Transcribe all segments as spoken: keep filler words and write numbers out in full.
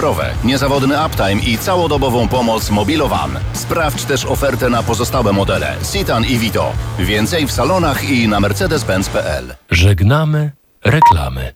Niezawodny uptime i całodobową pomoc Mobilowan. Sprawdź też ofertę na pozostałe modele Citan i Vito. Więcej w salonach i na mercedes benz kropka p l. Żegnamy reklamy.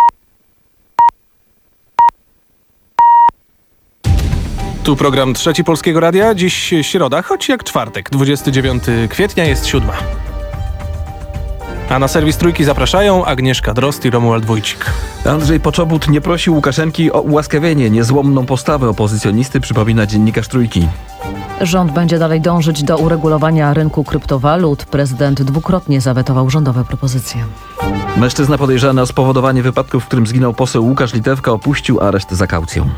Tu program Trzeci Polskiego Radia. Dziś środa, choć jak czwartek, dwudziestego dziewiątego kwietnia, jest siódma. A na serwis Trójki zapraszają Agnieszka Drozd i Romuald Wójcik. Andrzej Poczobut nie prosił Łukaszenki o ułaskawienie. Niezłomną postawę opozycjonisty przypomina dziennikarz Trójki. Rząd będzie dalej dążyć do uregulowania rynku kryptowalut. Prezydent dwukrotnie zawetował rządowe propozycje. Mężczyzna podejrzany o spowodowanie wypadku, w którym zginął poseł Łukasz Litewka, opuścił areszt za kaucją.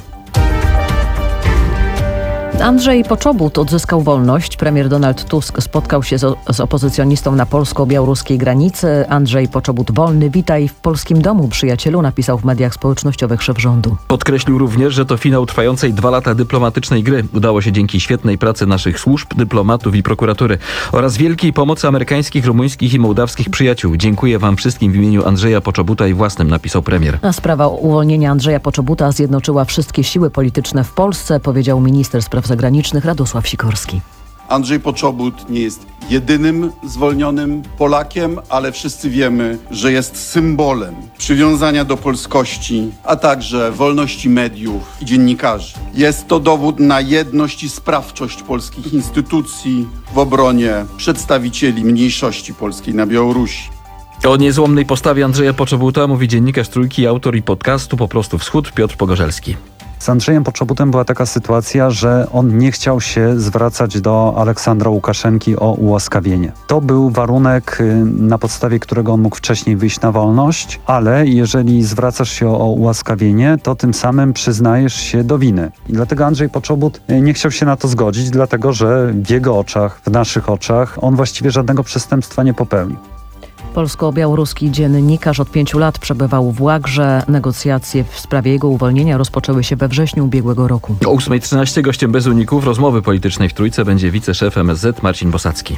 Andrzej Poczobut odzyskał wolność. Premier Donald Tusk spotkał się z, z opozycjonistą na polsko-białoruskiej granicy. Andrzej Poczobut wolny, witaj w polskim domu, przyjacielu, napisał w mediach społecznościowych szef rządu. Podkreślił również, że to finał trwającej dwa lata dyplomatycznej gry. Udało się dzięki świetnej pracy naszych służb, dyplomatów i prokuratury oraz wielkiej pomocy amerykańskich, rumuńskich i mołdawskich przyjaciół. Dziękuję wam wszystkim w imieniu Andrzeja Poczobuta i własnym, napisał premier. A sprawa uwolnienia Andrzeja Poczobuta zjednoczyła wszystkie siły polityczne w Polsce, powiedział minister spraw zagranicznych Radosław Sikorski. Andrzej Poczobut nie jest jedynym zwolnionym Polakiem, ale wszyscy wiemy, że jest symbolem przywiązania do polskości, a także wolności mediów i dziennikarzy. Jest to dowód na jedność i sprawczość polskich instytucji w obronie przedstawicieli mniejszości polskiej na Białorusi. O niezłomnej postawie Andrzeja Poczobuta mówi dziennikarz Trójki, autor i podcastu Po prostu Wschód, Piotr Pogorzelski. Z Andrzejem Poczobutem była taka sytuacja, że on nie chciał się zwracać do Aleksandra Łukaszenki o ułaskawienie. To był warunek, na podstawie którego on mógł wcześniej wyjść na wolność, ale jeżeli zwracasz się o ułaskawienie, to tym samym przyznajesz się do winy. I dlatego Andrzej Poczobut nie chciał się na to zgodzić, dlatego że w jego oczach, w naszych oczach, on właściwie żadnego przestępstwa nie popełnił. Polsko-białoruski dziennikarz od pięciu lat przebywał w łagrze. Negocjacje w sprawie jego uwolnienia rozpoczęły się we wrześniu ubiegłego roku. O ósma trzynaście gościem bez uników rozmowy politycznej w Trójce będzie wiceszef M S Z Marcin Bosacki.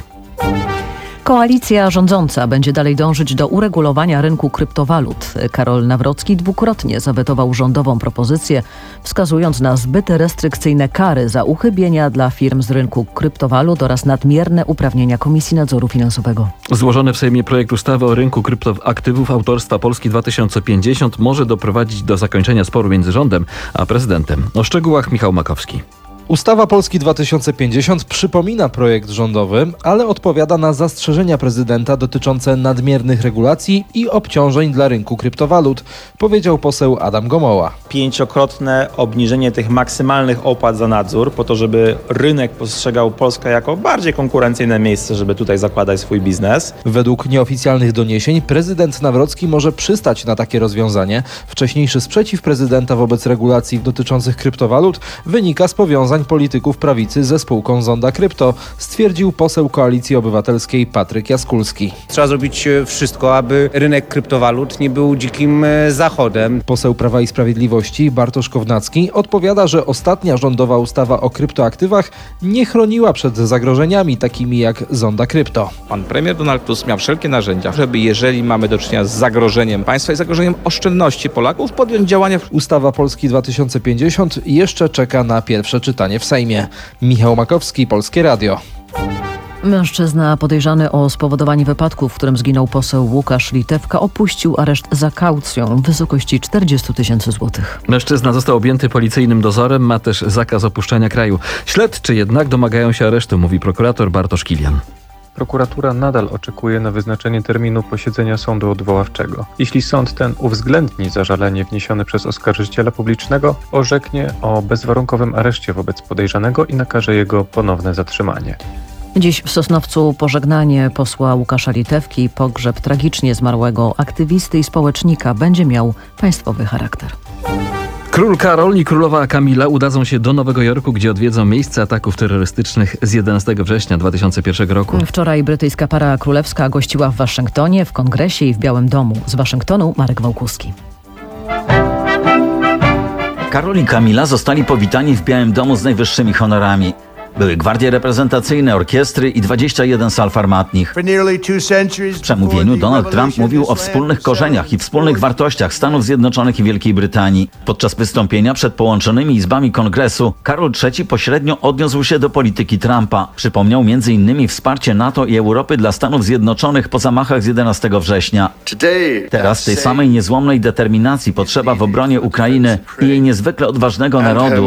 Koalicja rządząca będzie dalej dążyć do uregulowania rynku kryptowalut. Karol Nawrocki dwukrotnie zawetował rządową propozycję, wskazując na zbyt restrykcyjne kary za uchybienia dla firm z rynku kryptowalut oraz nadmierne uprawnienia Komisji Nadzoru Finansowego. Złożony w Sejmie projekt ustawy o rynku kryptoaktywów autorstwa Polski dwa tysiące pięćdziesiąt może doprowadzić do zakończenia sporu między rządem a prezydentem. O szczegółach Michał Makowski. Ustawa Polski dwa tysiące pięćdziesiąt przypomina projekt rządowy, ale odpowiada na zastrzeżenia prezydenta dotyczące nadmiernych regulacji i obciążeń dla rynku kryptowalut, powiedział poseł Adam Gomoła. Pięciokrotne obniżenie tych maksymalnych opłat za nadzór po to, żeby rynek postrzegał Polskę jako bardziej konkurencyjne miejsce, żeby tutaj zakładać swój biznes. Według nieoficjalnych doniesień prezydent Nawrocki może przystać na takie rozwiązanie. Wcześniejszy sprzeciw prezydenta wobec regulacji dotyczących kryptowalut wynika z powiązań polityków prawicy ze spółką Zonda Krypto, stwierdził poseł Koalicji Obywatelskiej Patryk Jaskulski. Trzeba zrobić wszystko, aby rynek kryptowalut nie był dzikim zachodem. Poseł Prawa i Sprawiedliwości Bartosz Kownacki odpowiada, że ostatnia rządowa ustawa o kryptoaktywach nie chroniła przed zagrożeniami takimi jak Zonda Krypto. Pan premier Donald Tusk miał wszelkie narzędzia, żeby jeżeli mamy do czynienia z zagrożeniem państwa i zagrożeniem oszczędności Polaków, podjąć działania. Ustawa Polski dwa tysiące pięćdziesiąt jeszcze czeka na pierwsze czytanie w Sejmie. Michał Makowski, Polskie Radio. Mężczyzna podejrzany o spowodowanie wypadku, w którym zginął poseł Łukasz Litewka, opuścił areszt za kaucją w wysokości czterdzieści tysięcy złotych. Mężczyzna został objęty policyjnym dozorem, ma też zakaz opuszczania kraju. Śledczy jednak domagają się aresztu, mówi prokurator Bartosz Kilian. Prokuratura nadal oczekuje na wyznaczenie terminu posiedzenia sądu odwoławczego. Jeśli sąd ten uwzględni zażalenie wniesione przez oskarżyciela publicznego, orzeknie o bezwarunkowym areszcie wobec podejrzanego i nakaże jego ponowne zatrzymanie. Dziś w Sosnowcu pożegnanie posła Łukasza Litewki. Pogrzeb tragicznie zmarłego aktywisty i społecznika będzie miał państwowy charakter. Król Karol i królowa Kamila udadzą się do Nowego Jorku, gdzie odwiedzą miejsce ataków terrorystycznych z jedenastego września dwa tysiące pierwszego roku. Wczoraj brytyjska para królewska gościła w Waszyngtonie, w Kongresie i w Białym Domu. Z Waszyngtonu Marek Wałkuski. Karol i Kamila zostali powitani w Białym Domu z najwyższymi honorami. Były gwardie reprezentacyjne, orkiestry i dwadzieścia jeden sal farmatnich. W przemówieniu Donald Trump mówił o wspólnych korzeniach i wspólnych wartościach Stanów Zjednoczonych i Wielkiej Brytanii. Podczas wystąpienia przed połączonymi izbami Kongresu Karol trzeci pośrednio odniósł się do polityki Trumpa. Przypomniał między innymi wsparcie NATO i Europy dla Stanów Zjednoczonych po zamachach z jedenastego września. Teraz tej samej niezłomnej determinacji potrzeba w obronie Ukrainy i jej niezwykle odważnego narodu.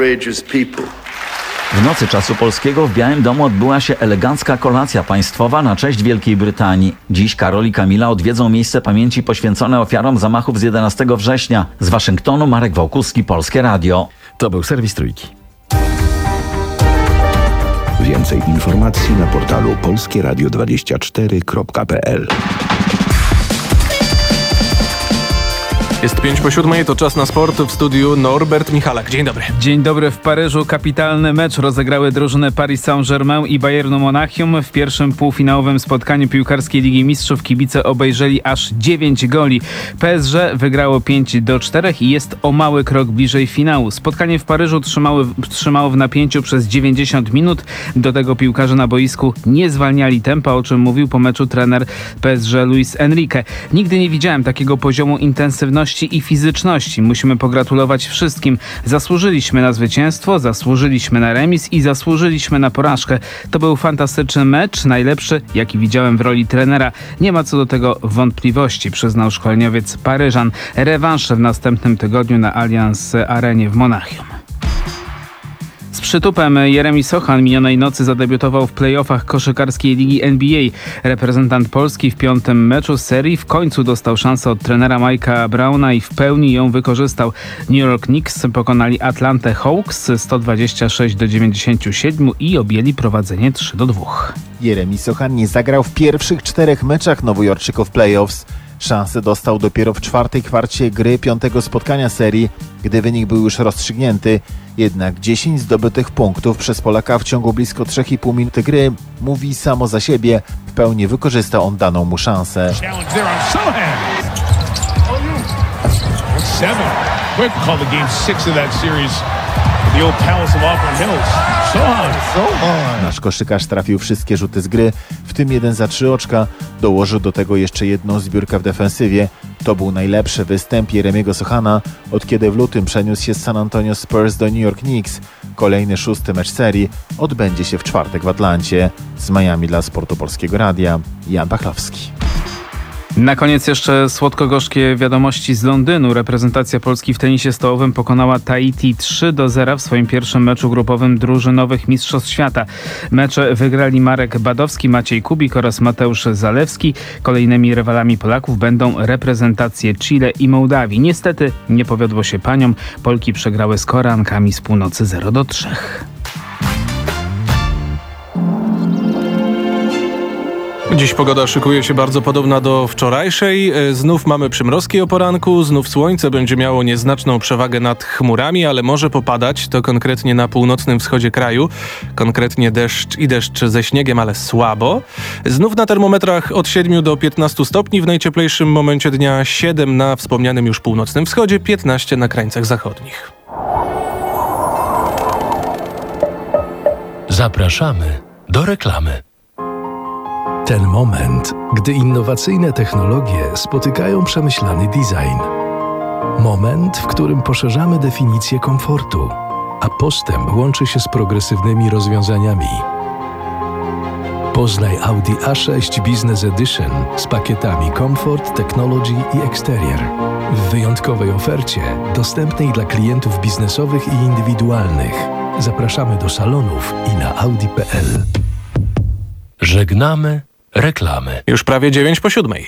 W nocy czasu polskiego w Białym Domu odbyła się elegancka kolacja państwowa na cześć Wielkiej Brytanii. Dziś Karol i Kamila odwiedzą miejsce pamięci poświęcone ofiarom zamachów z jedenastego września. Z Waszyngtonu Marek Wałkuski, Polskie Radio. To był serwis Trójki. Więcej informacji na portalu polskie radio dwadzieścia cztery kropka p l. Jest pięć po siódmej, to czas na sport. W studiu Norbert Michalak. Dzień dobry. Dzień dobry. W Paryżu kapitalny mecz rozegrały drużyny Paris Saint-Germain i Bayernu Monachium. W pierwszym półfinałowym spotkaniu piłkarskiej Ligi Mistrzów kibice obejrzeli aż dziewięć goli. P S G wygrało pięć do czterech i jest o mały krok bliżej finału. Spotkanie w Paryżu trzymało, trzymało w napięciu przez dziewięćdziesiąt minut. Do tego piłkarze na boisku nie zwalniali tempa, o czym mówił po meczu trener P S G Luis Enrique. Nigdy nie widziałem takiego poziomu intensywności i fizyczności. Musimy pogratulować wszystkim. Zasłużyliśmy na zwycięstwo, zasłużyliśmy na remis i zasłużyliśmy na porażkę. To był fantastyczny mecz, najlepszy, jaki widziałem w roli trenera. Nie ma co do tego wątpliwości, przyznał szkoleniowiec Paryżan. Rewanż w następnym tygodniu na Allianz Arenie w Monachium. Z przytupem Jeremi Sochan minionej nocy zadebiutował w play-offach koszykarskiej ligi N B A. Reprezentant Polski w piątym meczu z serii w końcu dostał szansę od trenera Mike'a Browna i w pełni ją wykorzystał. New York Knicks pokonali Atlantę Hawks sto dwadzieścia sześć do dziewięćdziesięciu siedmiu i objęli prowadzenie trzy do dwóch. Jeremi Sochan nie zagrał w pierwszych czterech meczach Nowojorczyków playoffs. Szansę dostał dopiero w czwartej kwarcie gry piątego spotkania serii, gdy wynik był już rozstrzygnięty. Jednak dziesięć zdobytych punktów przez Polaka w ciągu blisko trzy i pół minuty gry mówi samo za siebie. W pełni wykorzystał on daną mu szansę. Nasz koszykarz trafił wszystkie rzuty z gry, w tym jeden za trzy oczka. Dołożył do tego jeszcze jedną zbiórkę w defensywie. To był najlepszy występ Jeremiego Sochana, od kiedy w lutym przeniósł się z San Antonio Spurs do New York Knicks. Kolejny szósty mecz serii odbędzie się w czwartek w Atlancie. Z Miami dla Sportu Polskiego Radia, Jan Pachlowski. Na koniec jeszcze słodko-gorzkie wiadomości z Londynu. Reprezentacja Polski w tenisie stołowym pokonała Tahiti trzy do zera w swoim pierwszym meczu grupowym drużynowych Mistrzostw Świata. Mecze wygrali Marek Badowski, Maciej Kubik oraz Mateusz Zalewski. Kolejnymi rywalami Polaków będą reprezentacje Chile i Mołdawii. Niestety nie powiodło się paniom. Polki przegrały z Koreankami z północy zero do trzech. Dziś pogoda szykuje się bardzo podobna do wczorajszej. Znów mamy przymrozki o poranku, znów słońce będzie miało nieznaczną przewagę nad chmurami, ale może popadać, to konkretnie na północnym wschodzie kraju. Konkretnie deszcz i deszcz ze śniegiem, ale słabo. Znów na termometrach od siedmiu do piętnastu stopni, w najcieplejszym momencie dnia siedem na wspomnianym już północnym wschodzie, piętnaście na krańcach zachodnich. Zapraszamy do reklamy. Ten moment, gdy innowacyjne technologie spotykają przemyślany design. Moment, w którym poszerzamy definicję komfortu, a postęp łączy się z progresywnymi rozwiązaniami. Poznaj Audi A sześć Business Edition z pakietami Comfort, Technology i Exterior. W wyjątkowej ofercie, dostępnej dla klientów biznesowych i indywidualnych. Zapraszamy do salonów i na audi kropka p l. Żegnamy reklamy. Już prawie dziewięć po siódmej.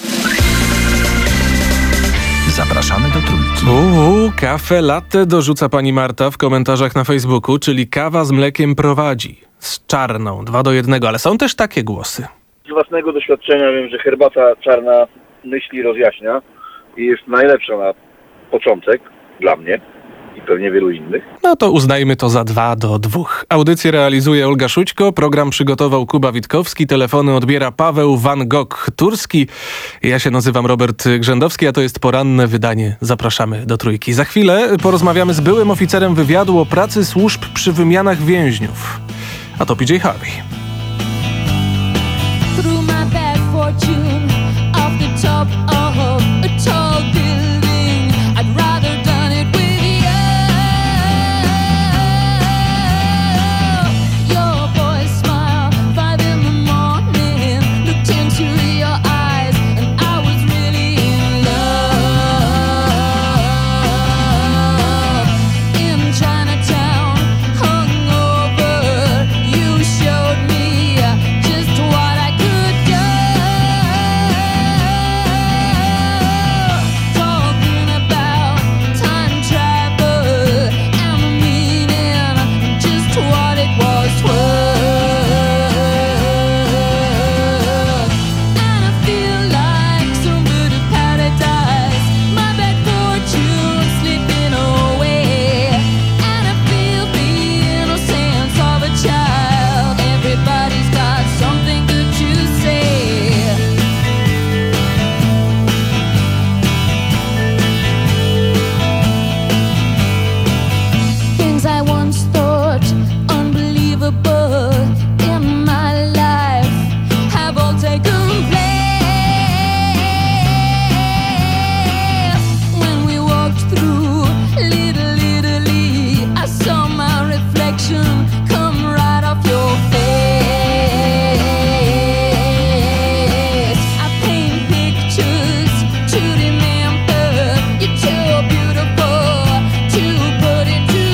Zapraszamy do Trójki. Uuu, kawę latte dorzuca pani Marta w komentarzach na Facebooku, czyli kawa z mlekiem prowadzi. Z czarną, dwa do jednego, ale są też takie głosy. Z własnego doświadczenia wiem, że herbata czarna myśli rozjaśnia i jest najlepsza na początek dla mnie i pewnie wielu innych. No to uznajmy to za dwa do dwóch. Audycję realizuje Olga Szućko, program przygotował Kuba Witkowski, telefony odbiera Paweł Van Gogh-Turski. Ja się nazywam Robert Grzędowski, a to jest poranne wydanie. Zapraszamy do Trójki. Za chwilę porozmawiamy z byłym oficerem wywiadu o pracy służb przy wymianach więźniów. a to P J Harvey. Through my bad fortune, off the top of a tall building, I'd rather done it with you. Your boy smile, five in the morning, looked into your eyes, and I was really in love. In Chinatown, hungover, you showed me just what I could do. Talking about time travel and the meaning, just what it was worth. And I feel like some bird of paradise, my bad fortune slipping away. And I feel the innocence of a child. Everybody's got something good to say. Things I once thought unbelievable in my life have all taken place. When we walked through Little Italy, I saw my reflection come right off your face. I paint pictures to remember. You're too beautiful to put into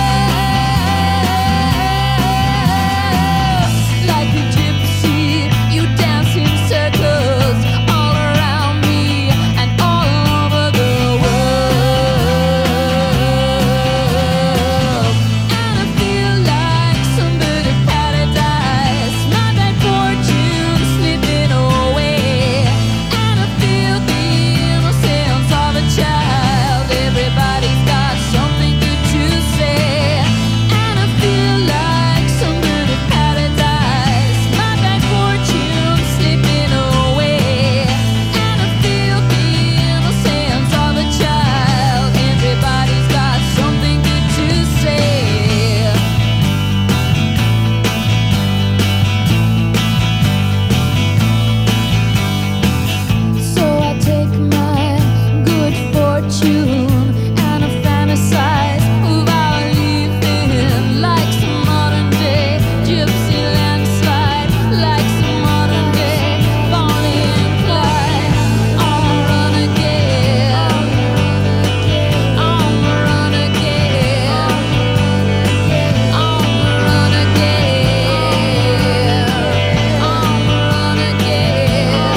words. Like a gypsy, you dance in circles all around me and all over the world. And I feel like some bird of paradise, my bad fortune slipping away. And I feel the innocence of a child. Everybody's got something good to say. And I feel like some bird of paradise, my bad fortune slipping away. And I feel the innocence of a child. Everybody's got something good to say. So I take my good fortune and I fantasize about leaving like some modern day gypsy landslide, like some modern day Bonnie and Clyde. On the run again, on the run again, on the run again, on the run again.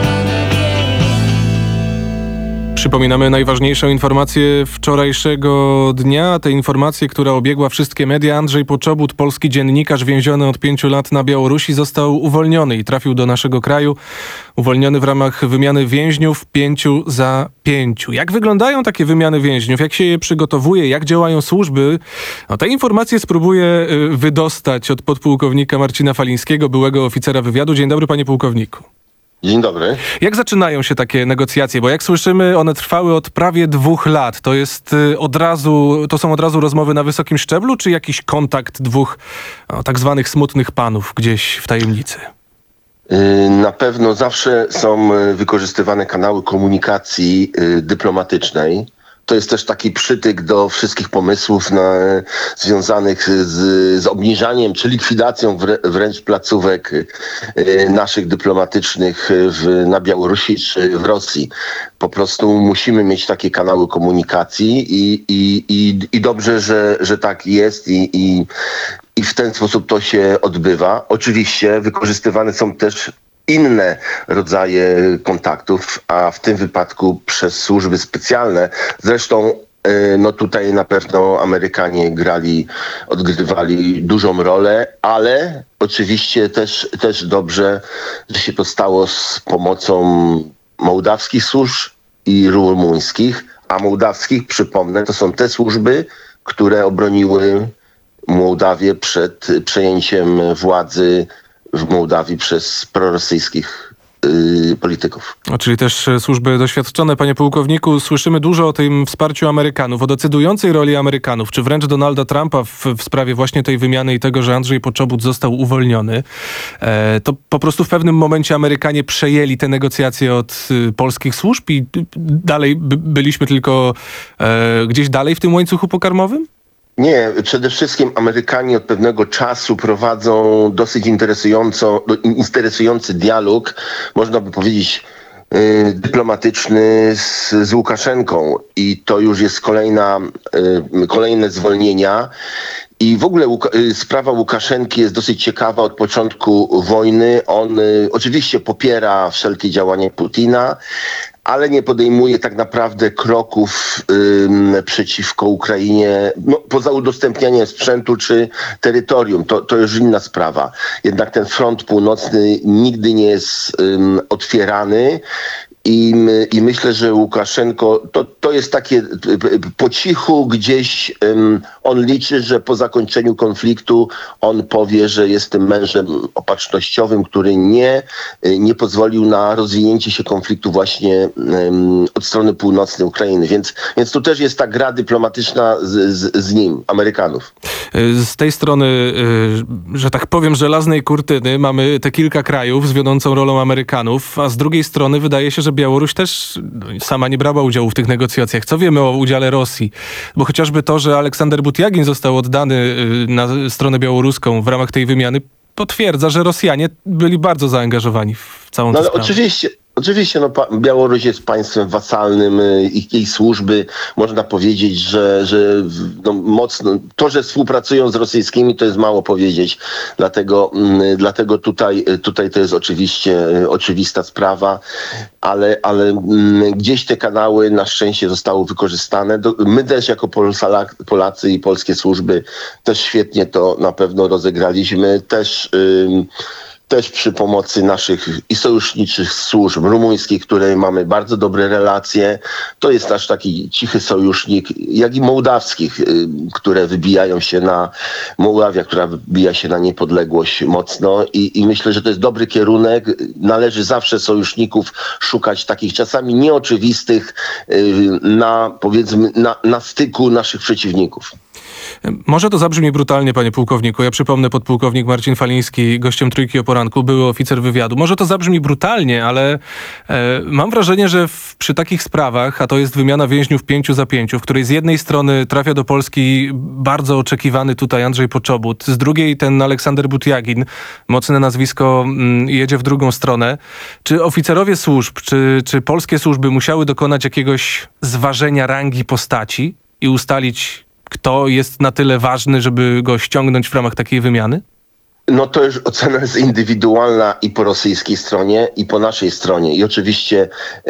Przypominamy najważniejszą informację wczorajszego dnia. Tę informację, która obiegła wszystkie media. Andrzej Poczobut, polski dziennikarz więziony od pięciu lat na Białorusi, został uwolniony i trafił do naszego kraju. Uwolniony w ramach wymiany więźniów pięciu za pięciu. Jak wyglądają takie wymiany więźniów? Jak się je przygotowuje? Jak działają służby? No, te informacje spróbuję y, wydostać od podpułkownika Marcina Falińskiego, byłego oficera wywiadu. Dzień dobry, panie pułkowniku. Dzień dobry. Jak zaczynają się takie negocjacje? Bo jak słyszymy, one trwały od prawie dwóch lat. To jest y, od razu, to są od razu rozmowy na wysokim szczeblu, czy jakiś kontakt dwóch no, tak zwanych smutnych panów gdzieś w tajemnicy? Y, Na pewno zawsze są y, wykorzystywane kanały komunikacji y, dyplomatycznej. To jest też taki przytyk do wszystkich pomysłów na, związanych z, z obniżaniem czy likwidacją wrę, wręcz placówek y, naszych dyplomatycznych w, na Białorusi czy w Rosji. Po prostu musimy mieć takie kanały komunikacji i, i, i, i dobrze, że, że tak jest i, i, i w ten sposób to się odbywa. Oczywiście wykorzystywane są też inne rodzaje kontaktów, a w tym wypadku przez służby specjalne. Zresztą no tutaj na pewno Amerykanie grali, odgrywali dużą rolę, ale oczywiście też, też dobrze, że się to stało z pomocą mołdawskich służb i rumuńskich, a mołdawskich, przypomnę, to są te służby, które obroniły Mołdawię przed przejęciem władzy w Mołdawii przez prorosyjskich yy, polityków. A czyli też e, służby doświadczone. Panie pułkowniku, słyszymy dużo o tym wsparciu Amerykanów, o decydującej roli Amerykanów, czy wręcz Donalda Trumpa w, w sprawie właśnie tej wymiany i tego, że Andrzej Poczobut został uwolniony. E, to po prostu w pewnym momencie Amerykanie przejęli te negocjacje od y, polskich służb i y, dalej by, byliśmy tylko e, gdzieś dalej w tym łańcuchu pokarmowym? Nie, przede wszystkim Amerykanie od pewnego czasu prowadzą dosyć interesująco, interesujący dialog, można by powiedzieć y, dyplomatyczny z, z Łukaszenką i to już jest kolejna, y, kolejne zwolnienia. I w ogóle Łuka- y, sprawa Łukaszenki jest dosyć ciekawa od początku wojny. On y, oczywiście popiera wszelkie działania Putina, ale nie podejmuje tak naprawdę kroków ym, przeciwko Ukrainie, no, poza udostępnianiem sprzętu czy terytorium. To, to już inna sprawa. Jednak ten front północny nigdy nie jest ym, otwierany. I, I myślę, że Łukaszenko, to, to jest takie po cichu gdzieś um, on liczy, że po zakończeniu konfliktu on powie, że jest tym mężem opatrznościowym, który nie, nie pozwolił na rozwinięcie się konfliktu właśnie um, od strony północnej Ukrainy. Więc, więc tu też jest ta gra dyplomatyczna z, z, z nim, Amerykanów. Z tej strony, że tak powiem, żelaznej kurtyny mamy te kilka krajów z wiodącą rolą Amerykanów, a z drugiej strony wydaje się, że Białoruś też sama nie brała udziału w tych negocjacjach. Co wiemy o udziale Rosji? Bo chociażby to, że Aleksander Butjagin został oddany na stronę białoruską w ramach tej wymiany, potwierdza, że Rosjanie byli bardzo zaangażowani w całą no, tę ale sprawę. Oczywiście, oczywiście no, pa- Białoruś jest państwem wasalnym, y, ich, jej służby, można powiedzieć, że, że no, mocno, to, że współpracują z rosyjskimi, to jest mało powiedzieć. Dlatego, y, dlatego tutaj, y, tutaj to jest oczywiście y, oczywista sprawa, ale, ale y, gdzieś te kanały na szczęście zostały wykorzystane. Do, my też jako Polsala, Polacy i polskie służby też świetnie to na pewno rozegraliśmy. Też y, Też przy pomocy naszych i sojuszniczych służb rumuńskich, które mamy bardzo dobre relacje. To jest nasz taki cichy sojusznik, jak i mołdawskich, które wybijają się na, Mołdawia, która wybija się na niepodległość mocno i, i myślę, że to jest dobry kierunek. Należy zawsze sojuszników szukać takich czasami nieoczywistych na, powiedzmy, na, na styku naszych przeciwników. Może to zabrzmi brutalnie, panie pułkowniku. Ja przypomnę, podpułkownik Marcin Faliński, gościem Trójki o poranku, były oficer wywiadu. Może to zabrzmi brutalnie, ale e, mam wrażenie, że w, przy takich sprawach, a to jest wymiana więźniów pięciu za pięciu, w której z jednej strony trafia do Polski bardzo oczekiwany tutaj Andrzej Poczobut, z drugiej ten Aleksander Butjagin, mocne nazwisko, m, jedzie w drugą stronę. Czy oficerowie służb, czy, czy polskie służby musiały dokonać jakiegoś zważenia rangi postaci i ustalić, kto jest na tyle ważny, żeby go ściągnąć w ramach takiej wymiany? No to już ocena jest indywidualna i po rosyjskiej stronie, i po naszej stronie. I oczywiście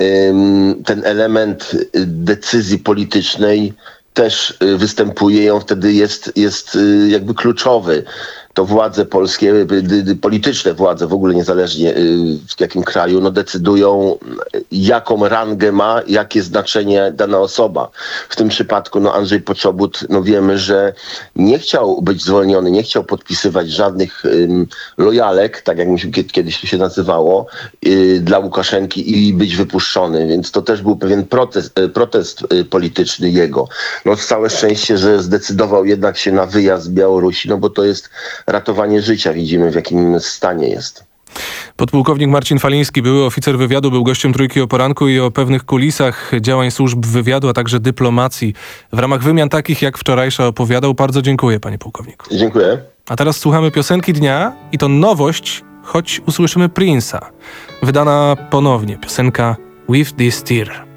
ym, ten element decyzji politycznej też y, występuje i on wtedy jest, jest y, jakby kluczowy. To władze polskie, polityczne władze, w ogóle niezależnie w jakim kraju, no decydują, jaką rangę ma, jakie znaczenie dana osoba. W tym przypadku no Andrzej Poczobut, no wiemy, że nie chciał być zwolniony, nie chciał podpisywać żadnych um, lojalek, tak jak mi się kiedyś to się nazywało, y, dla Łukaszenki i być wypuszczony. Więc to też był pewien protest, y, protest y, polityczny jego. No całe szczęście, że zdecydował jednak się na wyjazd z Białorusi, no bo to jest ratowanie życia. Widzimy, w jakim stanie jest. Podpułkownik Marcin Faliński, były oficer wywiadu, był gościem Trójki o poranku i o pewnych kulisach działań służb wywiadu, a także dyplomacji w ramach wymian takich, jak wczorajsza opowiadał. Bardzo dziękuję, panie pułkowniku. Dziękuję. A teraz słuchamy piosenki dnia i to nowość, choć usłyszymy Prince'a. Wydana ponownie piosenka With This Tear.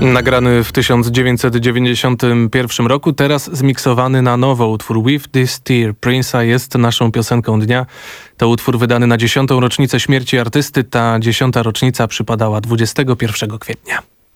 Nagrany w tysiąc dziewięćset dziewięćdziesiątym pierwszym roku, teraz zmiksowany na nowo utwór With This Tear Prince'a jest naszą piosenką dnia. To utwór wydany na dziesiątą rocznicę śmierci artysty. Ta dziesiąta rocznica przypadała dwudziestego pierwszego kwietnia.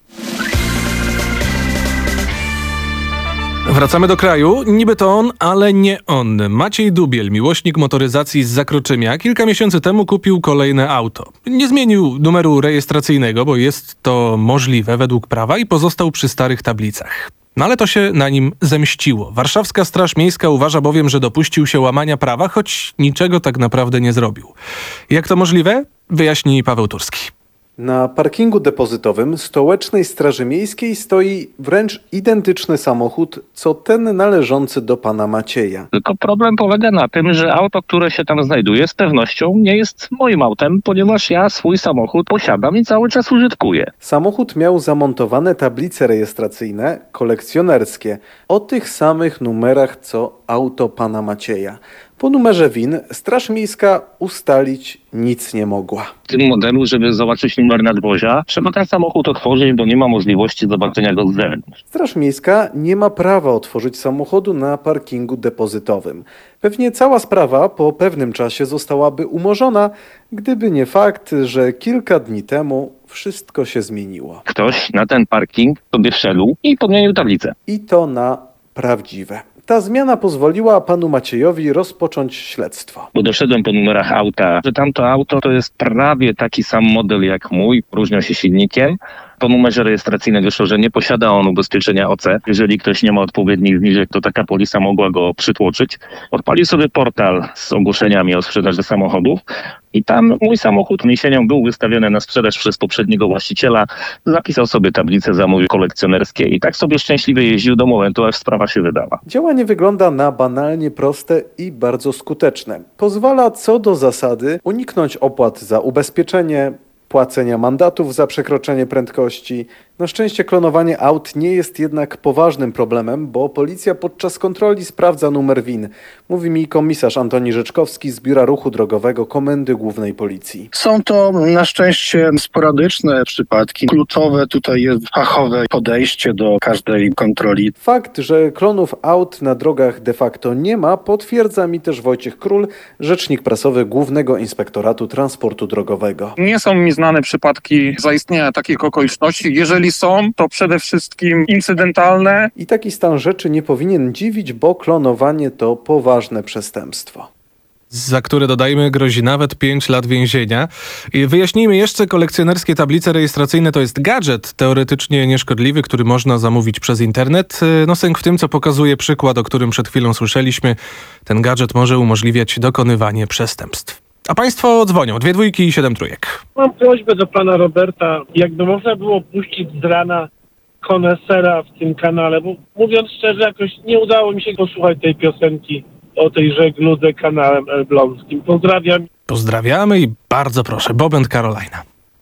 Wracamy do kraju. Niby to on, ale nie on. Maciej Dubiel, miłośnik motoryzacji z Zakroczymia, kilka miesięcy temu kupił kolejne auto. Nie zmienił numeru rejestracyjnego, bo jest to możliwe według prawa i pozostał przy starych tablicach. No ale to się na nim zemściło. Warszawska Straż Miejska uważa bowiem, że dopuścił się łamania prawa, choć niczego tak naprawdę nie zrobił. Jak to możliwe? Wyjaśni Paweł Turski. Na parkingu depozytowym Stołecznej Straży Miejskiej stoi wręcz identyczny samochód, co ten należący do pana Macieja. Tylko problem polega na tym, że auto, które się tam znajduje, z pewnością nie jest moim autem, ponieważ ja swój samochód posiadam i cały czas użytkuję. Samochód miał zamontowane tablice rejestracyjne kolekcjonerskie o tych samych numerach co auto pana Macieja. Po numerze V I N Straż Miejska ustalić nic nie mogła. W tym modelu, żeby zobaczyć numer nadwozia, trzeba ten samochód otworzyć, bo nie ma możliwości zobaczenia go z zewnątrz. Straż Miejska nie ma prawa otworzyć samochodu na parkingu depozytowym. Pewnie cała sprawa po pewnym czasie zostałaby umorzona, gdyby nie fakt, że kilka dni temu wszystko się zmieniło. Ktoś na ten parking sobie wszedł i podmienił tablicę. I to na prawdziwe. Ta zmiana pozwoliła panu Maciejowi rozpocząć śledztwo. Bo doszedłem po numerach auta, że tamto auto to jest prawie taki sam model jak mój, różnią się silnikiem. Po numerze rejestracyjnym wyszło, że nie posiada on ubezpieczenia O C. Jeżeli ktoś nie ma odpowiednich zniżek, to taka polisa mogła go przytłoczyć. Odpalił sobie portal z ogłoszeniami o sprzedaży samochodów i tam mój samochód jesienią był wystawiony na sprzedaż przez poprzedniego właściciela. Zapisał sobie tablicę zamówień kolekcjonerskie i tak sobie szczęśliwie jeździł do momentu, aż sprawa się wydała. Działanie wygląda na banalnie proste i bardzo skuteczne. Pozwala co do zasady uniknąć opłat za ubezpieczenie, płacenia mandatów za przekroczenie prędkości. Na szczęście klonowanie aut nie jest jednak poważnym problemem, bo policja podczas kontroli sprawdza numer V I N. Mówi mi komisarz Antoni Rzeczkowski z Biura Ruchu Drogowego Komendy Głównej Policji. Są to na szczęście sporadyczne przypadki. Kluczowe tutaj jest fachowe podejście do każdej kontroli. Fakt, że klonów aut na drogach de facto nie ma, potwierdza mi też Wojciech Król, rzecznik prasowy Głównego Inspektoratu Transportu Drogowego. Nie są mi znane przypadki zaistnienia takich okoliczności. Jeżeli są, to przede wszystkim incydentalne. I taki stan rzeczy nie powinien dziwić, bo klonowanie to poważne przestępstwo. Za które, dodajmy, grozi nawet pięć lat więzienia. I wyjaśnijmy jeszcze, kolekcjonerskie tablice rejestracyjne to jest gadżet teoretycznie nieszkodliwy, który można zamówić przez internet. No sęk w tym, co pokazuje przykład, o którym przed chwilą słyszeliśmy. Ten gadżet może umożliwiać dokonywanie przestępstw. A państwo dzwonią. Dwie dwójki i siedem trójek. Mam prośbę do pana Roberta, jakby można było puścić z rana konesera w tym kanale, bo mówiąc szczerze, jakoś nie udało mi się posłuchać tej piosenki o tej żegludze kanałem elbląskim. Pozdrawiam. Pozdrawiamy i bardzo proszę, Bob and Carolina.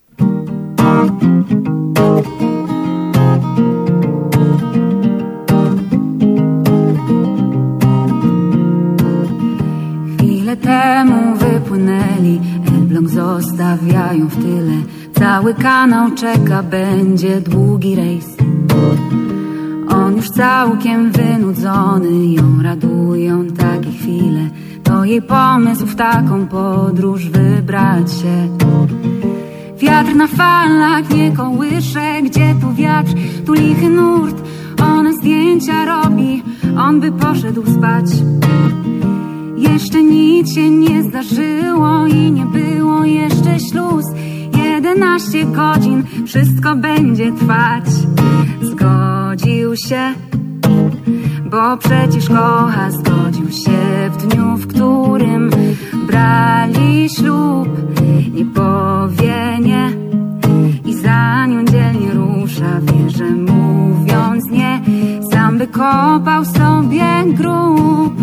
Chwilę temu wypłynęli, Elbląg zostawiają w tyle. Cały kanał czeka, będzie długi rejs. On już całkiem wynudzony, ją radują takie chwile. To jej pomysł w taką podróż wybrać się. Wiatr na falach nie kołysze, gdzie tu wiatr, tu lichy nurt. Ona zdjęcia robi, on by poszedł spać. Jeszcze nic się nie zdarzyło i nie było jeszcze śluz. Jedenaście godzin, wszystko będzie trwać. Zgodził się, bo przecież kocha. Zgodził się w dniu, w którym brali ślub. Nie powie nie i za nią dzielnie rusza. Wie, że mówiąc nie, sam wykopał sobie grób.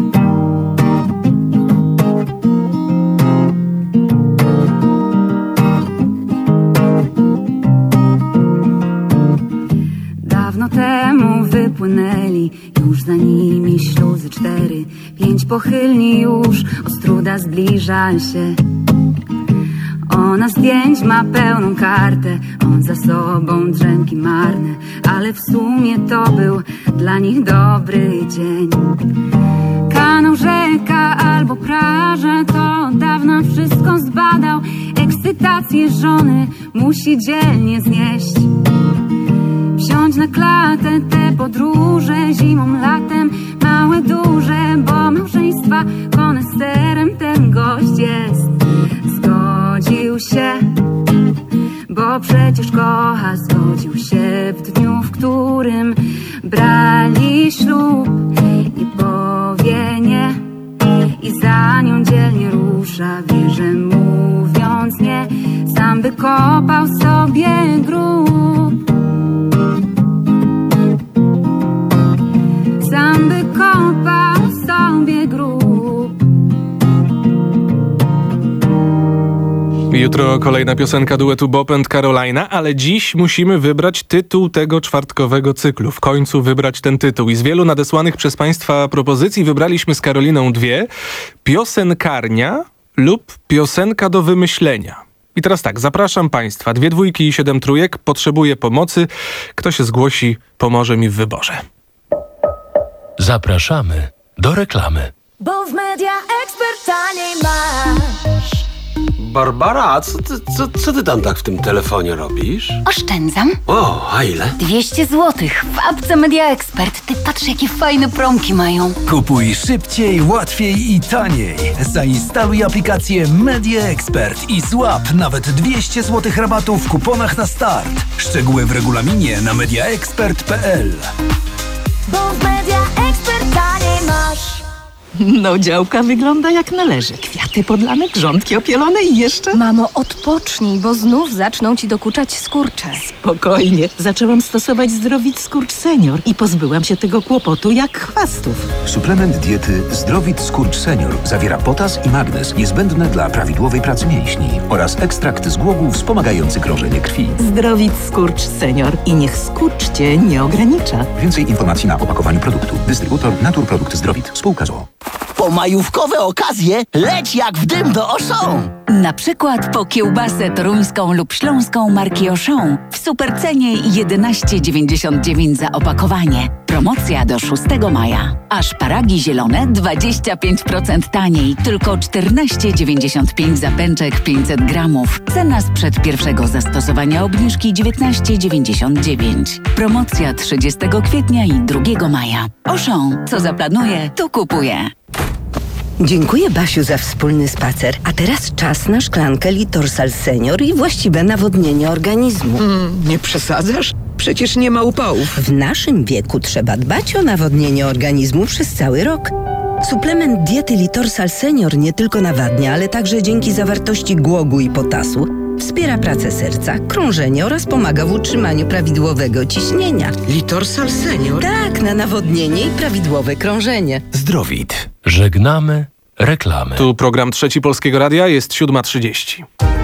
Dawno temu wypłynęli, już za nimi śluzy cztery. Pięć pochylni już, Ostruda zbliża się. Ona Ona zdjęć ma pełną kartę, on za sobą drzemki marne, ale w sumie to był dla nich dobry dzień. Kanał, rzeka albo plaża, to od dawna wszystko zbadał. Ekscytację żony musi dzielnie znieść. Wsiąść na klatę, te podróże zimą, latem, małe, duże, bo małżeństwa koneserem ten gość jest. Zgodził się, bo przecież kocha, zgodził się w dniu, w którym brali ślub. Nie powie nie i za nią dzielnie rusza, wie, że mówiąc nie, sam by kopał sobie grób. Sam by kopał sobie grób. Jutro kolejna piosenka duetu Bob and Carolina, ale dziś musimy wybrać tytuł tego czwartkowego cyklu. W końcu wybrać ten tytuł. I z wielu nadesłanych przez Państwa propozycji wybraliśmy z Karoliną dwie. Piosenkarnia lub piosenka do wymyślenia. I teraz tak, zapraszam Państwa. Dwie dwójki i siedem trójek. Potrzebuję pomocy. Kto się zgłosi, pomoże mi w wyborze. Zapraszamy do reklamy. Bo w Media Expert taniej masz. Barbara, a co ty, co, co ty tam tak w tym telefonie robisz? Oszczędzam. O, a ile? dwieście złotych w apce Media Expert. Ty patrz, jakie fajne promki mają. Kupuj szybciej, łatwiej i taniej. Zainstaluj aplikację Media Expert i złap nawet dwieście złotych rabatu w kuponach na start. Szczegóły w regulaminie na mediaexpert kropka p l. Bo w Media Expert taniej masz. No, działka wygląda jak należy. Kwiaty podlane, grządki opielone i jeszcze... Mamo, odpocznij, bo znów zaczną ci dokuczać skurcze. Spokojnie. Zaczęłam stosować Zdrowit Skurcz Senior i pozbyłam się tego kłopotu jak chwastów. Suplement diety Zdrowit Skurcz Senior zawiera potas i magnez niezbędne dla prawidłowej pracy mięśni oraz ekstrakt z głogów wspomagający krążenie krwi. Zdrowit Skurcz Senior i niech skurcz cię nie ogranicza. Więcej informacji na opakowaniu produktu. Dystrybutor Naturprodukt Zdrowit. Spółka z o o. Po majówkowe okazje leć jak w dym do Auchan. Na przykład po kiełbasę toruńską lub śląską marki Auchan w supercenie jedenaście dziewięćdziesiąt dziewięć za opakowanie. Promocja do szóstego maja. A szparagi zielone dwadzieścia pięć procent taniej, tylko czternaście dziewięćdziesiąt pięć za pęczek pięćset gramów. Cena sprzed pierwszego zastosowania obniżki dziewiętnaście dziewięćdziesiąt dziewięć. Promocja trzydziestego kwietnia i drugiego maja. Auchan, co zaplanuje, to kupuje. Dziękuję, Basiu, za wspólny spacer. A teraz czas na szklankę Litorsal Senior i właściwe nawodnienie organizmu. Mm, nie przesadzasz? Przecież nie ma upałów. W naszym wieku trzeba dbać o nawodnienie organizmu przez cały rok. Suplement diety Litorsal Senior nie tylko nawadnia, ale także dzięki zawartości głogu i potasu wspiera pracę serca, krążenie oraz pomaga w utrzymaniu prawidłowego ciśnienia. Litorsal Senior? Tak, na nawodnienie i prawidłowe krążenie. Zdrowit. Żegnamy reklamy. Tu program Trzeci Polskiego Radia, jest siódma trzydzieści.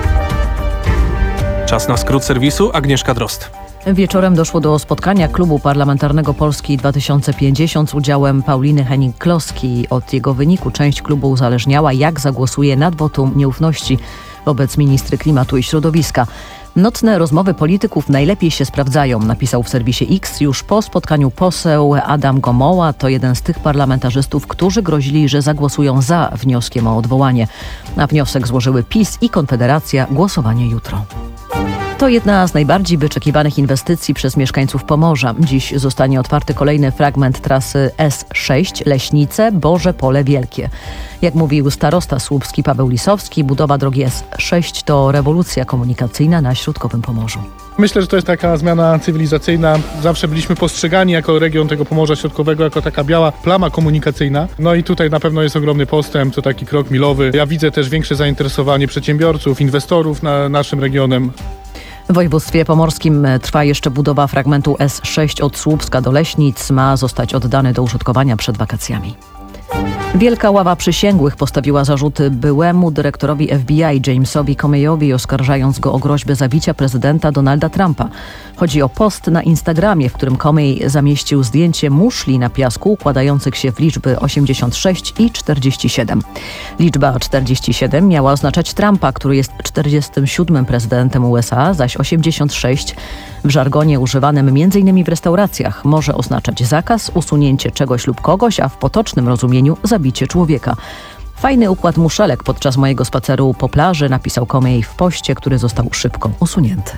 Czas na skrót serwisu. Agnieszka Drozd. Wieczorem doszło do spotkania Klubu Parlamentarnego Polski dwa tysiące pięćdziesiąt z udziałem Pauliny Hennig-Kloski. Od jego wyniku część klubu uzależniała, jak zagłosuje nad wotum nieufności wobec ministry klimatu i środowiska. Nocne rozmowy polityków najlepiej się sprawdzają, napisał w serwisie X. Już po spotkaniu poseł Adam Gomoła to jeden z tych parlamentarzystów, którzy grozili, że zagłosują za wnioskiem o odwołanie. Na wniosek złożyły PiS i Konfederacja. Głosowanie jutro. To jedna z najbardziej wyczekiwanych inwestycji przez mieszkańców Pomorza. Dziś zostanie otwarty kolejny fragment trasy S sześć Leśnice - Boże Pole Wielkie. Jak mówił starosta słupski Paweł Lisowski, budowa drogi S sześć to rewolucja komunikacyjna na środkowym Pomorzu. Myślę, że to jest taka zmiana cywilizacyjna. Zawsze byliśmy postrzegani jako region tego Pomorza Środkowego, jako taka biała plama komunikacyjna. No i tutaj na pewno jest ogromny postęp, to taki krok milowy. Ja widzę też większe zainteresowanie przedsiębiorców, inwestorów na naszym regionem. W województwie pomorskim trwa jeszcze budowa fragmentu S sześć od Słupska do Leśnic. Ma zostać oddany do użytkowania przed wakacjami. Wielka ława przysięgłych postawiła zarzuty byłemu dyrektorowi F B I Jamesowi Comeyowi, oskarżając go o groźbę zabicia prezydenta Donalda Trumpa. Chodzi o post na Instagramie, w którym Comey zamieścił zdjęcie muszli na piasku układających się w liczby osiemdziesiąt sześć i czterdzieści siedem. Liczba czterdzieści siedem miała oznaczać Trumpa, który jest czterdziestym siódmym prezydentem U S A, zaś osiemdziesiąt sześć w żargonie używanym między innymi w restauracjach może oznaczać zakaz, usunięcie czegoś lub kogoś, a w potocznym rozumieniu zabicie człowieka. Fajny układ muszelek podczas mojego spaceru po plaży, napisał Comey w poście, który został szybko usunięty.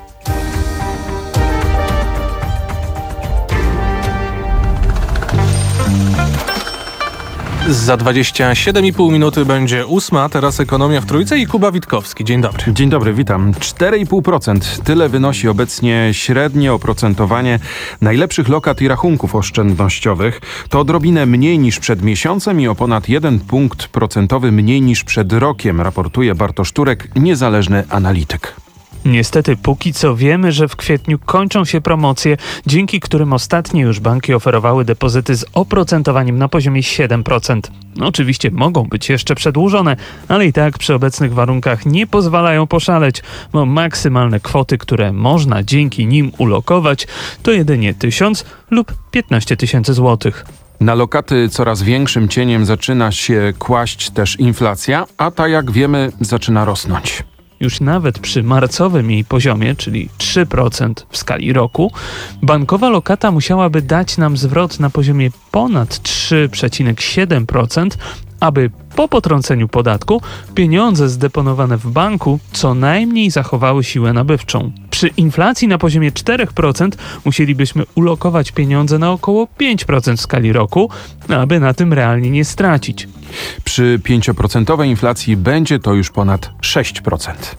Za dwadzieścia siedem i pół minuty będzie ósma, teraz ekonomia w Trójce i Kuba Witkowski. Dzień dobry. Dzień dobry, witam. cztery i pół procent. Tyle wynosi obecnie średnie oprocentowanie najlepszych lokat i rachunków oszczędnościowych. To odrobinę mniej niż przed miesiącem i o ponad jeden punkt procentowy mniej niż przed rokiem, raportuje Bartosz Turek, niezależny analityk. Niestety póki co wiemy, że w kwietniu kończą się promocje, dzięki którym ostatnie już banki oferowały depozyty z oprocentowaniem na poziomie siedem procent. No, oczywiście mogą być jeszcze przedłużone, ale i tak przy obecnych warunkach nie pozwalają poszaleć, bo maksymalne kwoty, które można dzięki nim ulokować, to jedynie tysiąc lub piętnaście tysięcy złotych. Na lokaty coraz większym cieniem zaczyna się kłaść też inflacja, a ta, jak wiemy, zaczyna rosnąć. Już nawet przy marcowym jej poziomie, czyli trzy procent w skali roku, bankowa lokata musiałaby dać nam zwrot na poziomie ponad trzy przecinek siedem procent, aby po potrąceniu podatku pieniądze zdeponowane w banku co najmniej zachowały siłę nabywczą. Przy inflacji na poziomie cztery procent musielibyśmy ulokować pieniądze na około pięć procent w skali roku, aby na tym realnie nie stracić. Przy pięcioprocentowej inflacji będzie to już ponad sześć procent.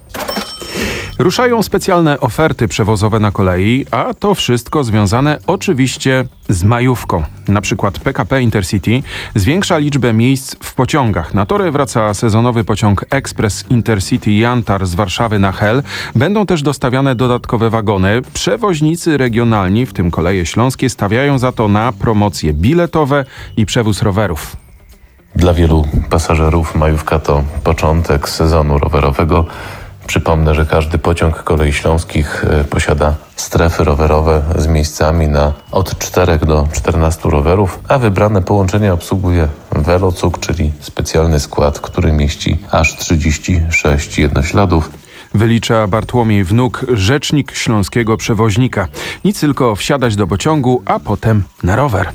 Ruszają specjalne oferty przewozowe na kolei, a to wszystko związane oczywiście z majówką. Na przykład P K P Intercity zwiększa liczbę miejsc w pociągach. Na tory wraca sezonowy pociąg Express Intercity Jantar z Warszawy na Hel. Będą też dostawiane dodatkowe wagony. Przewoźnicy regionalni, w tym Koleje Śląskie, stawiają za to na promocje biletowe i przewóz rowerów. Dla wielu pasażerów majówka to początek sezonu rowerowego. Przypomnę, że każdy pociąg Kolei Śląskich posiada strefy rowerowe z miejscami na od czterech do czternastu rowerów, a wybrane połączenie obsługuje Velocuk, czyli specjalny skład, który mieści aż trzydzieści sześć jednośladów. Wylicza Bartłomiej Wnuk, rzecznik śląskiego przewoźnika. Nic tylko wsiadać do pociągu, a potem na rower.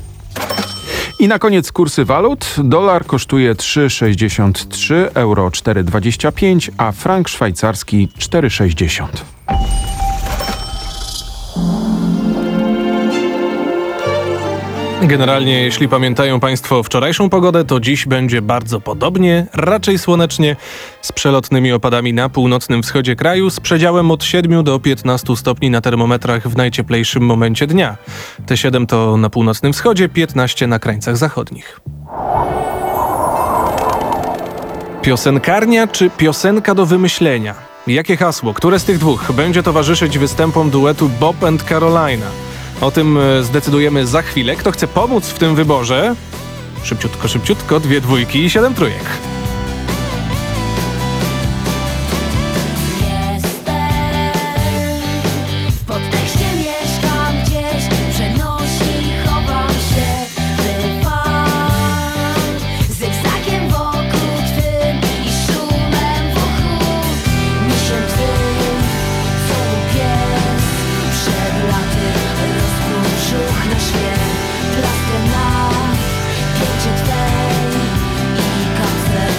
I na koniec kursy walut. Dolar kosztuje trzy sześćdziesiąt trzy, euro cztery dwadzieścia pięć, a frank szwajcarski cztery sześćdziesiąt. Generalnie, jeśli pamiętają Państwo wczorajszą pogodę, to dziś będzie bardzo podobnie, raczej słonecznie, z przelotnymi opadami na północnym wschodzie kraju, z przedziałem od siedmiu do piętnastu stopni na termometrach w najcieplejszym momencie dnia. Te siedem to na północnym wschodzie, piętnaście na krańcach zachodnich. Piosenkarnia czy piosenka do wymyślenia? Jakie hasło, które z tych dwóch będzie towarzyszyć występom duetu Bob and Carolina? O tym zdecydujemy za chwilę. Kto chce pomóc w tym wyborze? Szybciutko, szybciutko, dwie dwójki i siedem trójek. Plaskę na pięcie twej i kapsle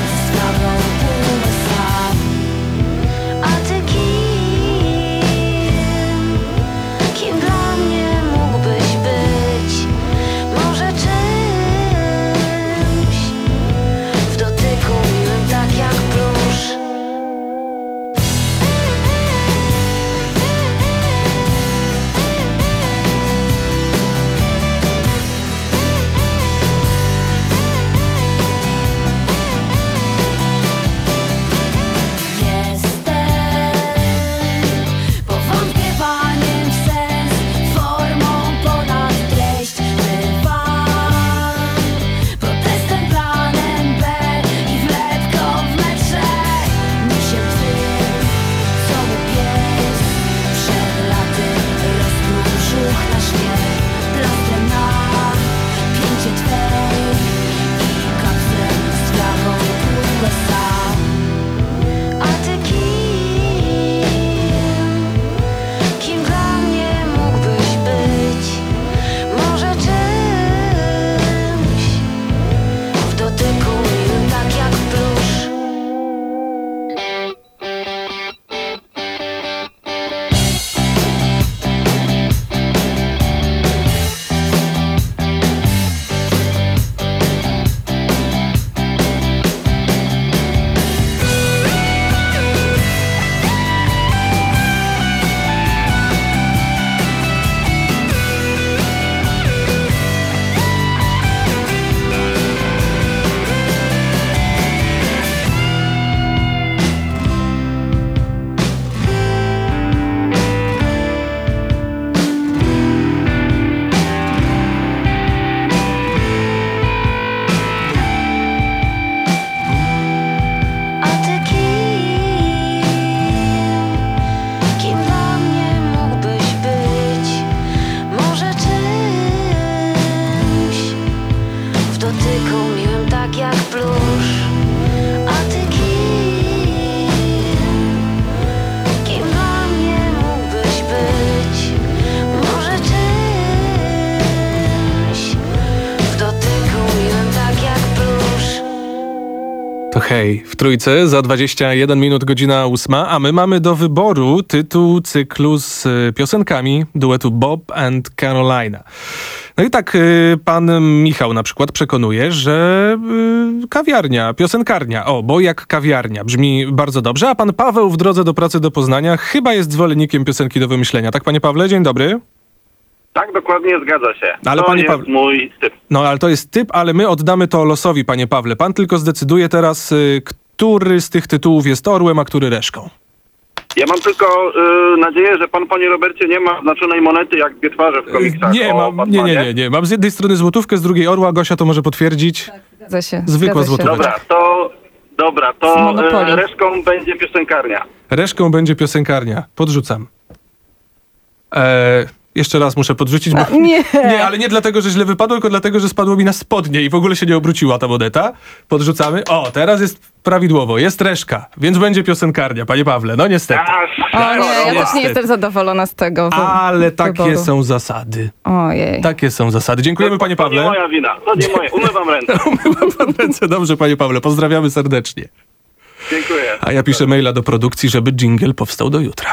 hej. W Trójce za dwadzieścia jeden minut, godzina ósma, a my mamy do wyboru tytuł cyklu z y, piosenkami duetu Bob and Carolina. No i tak y, pan Michał na przykład przekonuje, że y, kawiarnia, piosenkarnia, o, bo jak kawiarnia, brzmi bardzo dobrze, a pan Paweł w drodze do pracy do Poznania chyba jest zwolennikiem piosenki do wymyślenia. Tak, panie Pawle, dzień dobry. Tak, dokładnie, zgadza się. Ale to panie jest Pawle- mój typ. No, ale to jest typ, ale my oddamy to losowi, panie Pawle. Pan tylko zdecyduje teraz, y, który z tych tytułów jest orłem, a który reszką. Ja mam tylko y, nadzieję, że pan, panie Robercie, nie ma znaczonej monety jak dwie twarze w komiksach. Nie, o mam, nie, nie, nie, nie. Mam z jednej strony złotówkę, z drugiej orła. Gosia to może potwierdzić. Zgadza się. Zwykła zgadza się. złotówka. Dobra, to, dobra, Z to Monopoly. y, reszką będzie piosenkarnia. Reszką będzie piosenkarnia. Podrzucam. Eee, jeszcze raz muszę podrzucić, bo... A, nie. Nie, ale nie dlatego, że źle wypadło, tylko dlatego, że spadło mi na spodnie i w ogóle się nie obróciła ta moneta. Podrzucamy. O, teraz jest prawidłowo. Jest reszka, więc będzie piosenkarnia, panie Pawle. No niestety. O nie, ja też nie Niestety. jestem zadowolona z tego wy- Ale takie wyboru. są zasady. Ojej. Takie są zasady. Dziękujemy, panie To nie Pawle. moja wina, to nie moje. Umywam ręce. Umywam pan ręce. Dobrze, panie Pawle. Pozdrawiamy serdecznie. Dziękuję. A ja piszę maila do produkcji, żeby dżingiel powstał do jutra.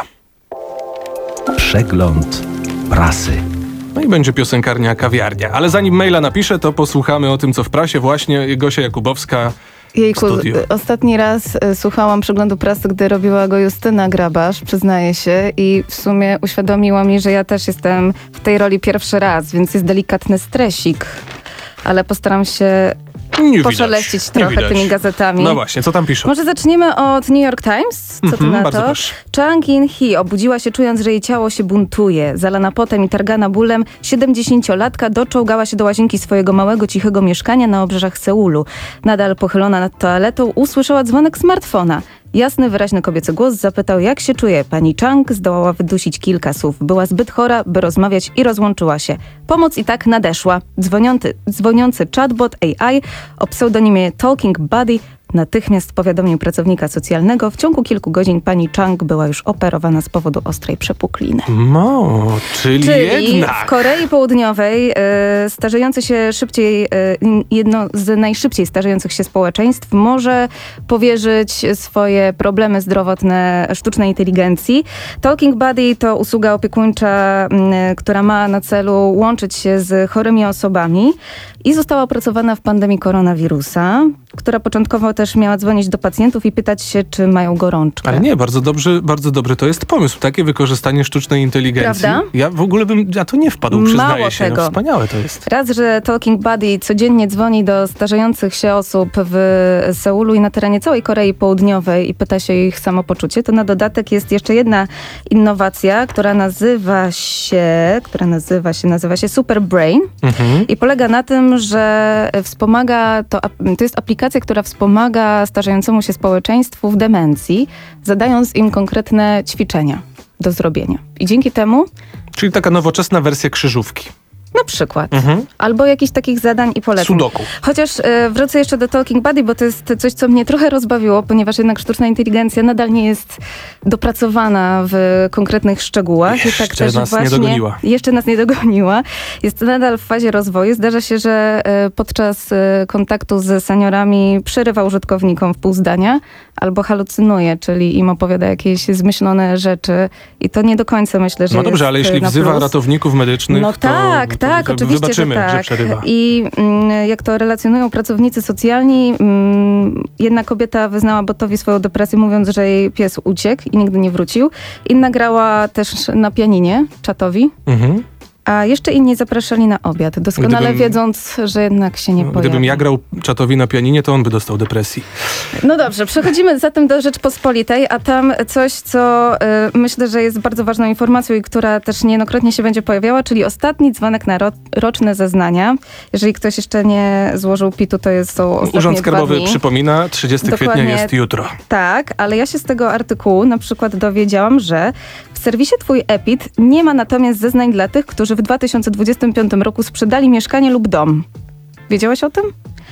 Przegląd prasy. No i będzie piosenkarnia kawiarnia. Ale zanim maila napiszę, to posłuchamy o tym, co w prasie. Właśnie Gosia Jakubowska w Jejku, studiu. ostatni raz y, słuchałam przeglądu prasy, gdy robiła go Justyna Grabasz, przyznaję się, i w sumie uświadomiła mi, że ja też jestem w tej roli pierwszy raz, więc jest delikatny stresik, ale postaram się Nie widać, poszeleścić nie trochę widać. tymi gazetami. No właśnie, co tam piszą? Może zaczniemy od New York Times? Co ty Mhm, na bardzo to? proszę. Chang In-hee obudziła się, czując, że jej ciało się buntuje. Zalana potem i targana bólem, siedemdziesięciolatka doczołgała się do łazienki swojego małego, cichego mieszkania na obrzeżach Seulu. Nadal pochylona nad toaletą, usłyszała dzwonek smartfona. Jasny, wyraźny kobiecy głos zapytał, jak się czuje. Pani Chang zdołała wydusić kilka słów. Była zbyt chora, by rozmawiać, i rozłączyła się. Pomoc i tak nadeszła. Dzwoniący, dzwoniący chatbot A I o pseudonimie Talking Buddy natychmiast powiadomił pracownika socjalnego. W ciągu kilku godzin pani Chang była już operowana z powodu ostrej przepukliny. No, czyli, Czyli jednak. w Korei Południowej e, starzejący się szybciej, e, jedno z najszybciej starzejących się społeczeństw może powierzyć swoje problemy zdrowotne sztucznej inteligencji. Talking Buddy to usługa opiekuńcza, m, która ma na celu łączyć się z chorymi osobami i została opracowana w pandemii koronawirusa, która początkowo też miała dzwonić do pacjentów i pytać się, czy mają gorączkę. Ale nie, bardzo dobrze, bardzo dobry to jest pomysł. Takie wykorzystanie sztucznej inteligencji. Prawda? Ja w ogóle bym na to nie wpadł, przyznaję Mało się. tego. No, wspaniałe to jest. Raz, że Talking Buddy codziennie dzwoni do starzejących się osób w Seulu i na terenie całej Korei Południowej i pyta się o ich samopoczucie, to na dodatek jest jeszcze jedna innowacja, która nazywa się, która nazywa się, nazywa się Super Brain Mhm. i polega na tym, że wspomaga, to, to jest aplikacja, która wspomaga starzejącemu się społeczeństwu w demencji, zadając im konkretne ćwiczenia do zrobienia. I dzięki temu Czyli taka nowoczesna wersja krzyżówki. na przykład. Mhm. Albo jakichś takich zadań i poleceń. Sudoku. Chociaż e, wrócę jeszcze do Talking Buddy, bo to jest coś, co mnie trochę rozbawiło, ponieważ jednak sztuczna inteligencja nadal nie jest dopracowana w konkretnych szczegółach. Jeszcze I tak też nas nie właśnie, dogoniła. Jeszcze nas nie dogoniła. Jest nadal w fazie rozwoju. Zdarza się, że e, podczas e, kontaktu z seniorami przerywa użytkownikom w pół zdania albo halucynuje, czyli im opowiada jakieś zmyślone rzeczy. I to nie do końca myślę, że No dobrze, jest ale jeśli na wzywa plus. ratowników medycznych, No to, tak, to tak, wy- oczywiście, wybaczymy, że tak. przerywa. I mm, jak to relacjonują pracownicy socjalni, mm, jedna kobieta wyznała botowi swoją depresję, mówiąc, że jej pies uciekł i nigdy nie wrócił. Inna grała też na pianinie, czatowi. Mhm. A jeszcze inni zapraszali na obiad, doskonale Gdybym- wiedząc, że jednak się nie pojawi. Gdybym ja grał czatowi na pianinie, to on by dostał depresji. No dobrze, przechodzimy zatem do Rzeczpospolitej, a tam coś, co y, myślę, że jest bardzo ważną informacją i która też niejednokrotnie się będzie pojawiała, czyli ostatni dzwonek na ro- roczne zeznania. Jeżeli ktoś jeszcze nie złożył pitu, to jest, są ostatnie Urząd dwa Skarbowy dni. przypomina, trzydziestego kwietnia Dokładnie. jest jutro. Tak, ale ja się z tego artykułu na przykład dowiedziałam, że w serwisie Twój Epit nie ma natomiast zeznań dla tych, którzy w dwa tysiące dwudziestym piątym roku sprzedali mieszkanie lub dom. Wiedziałaś o tym?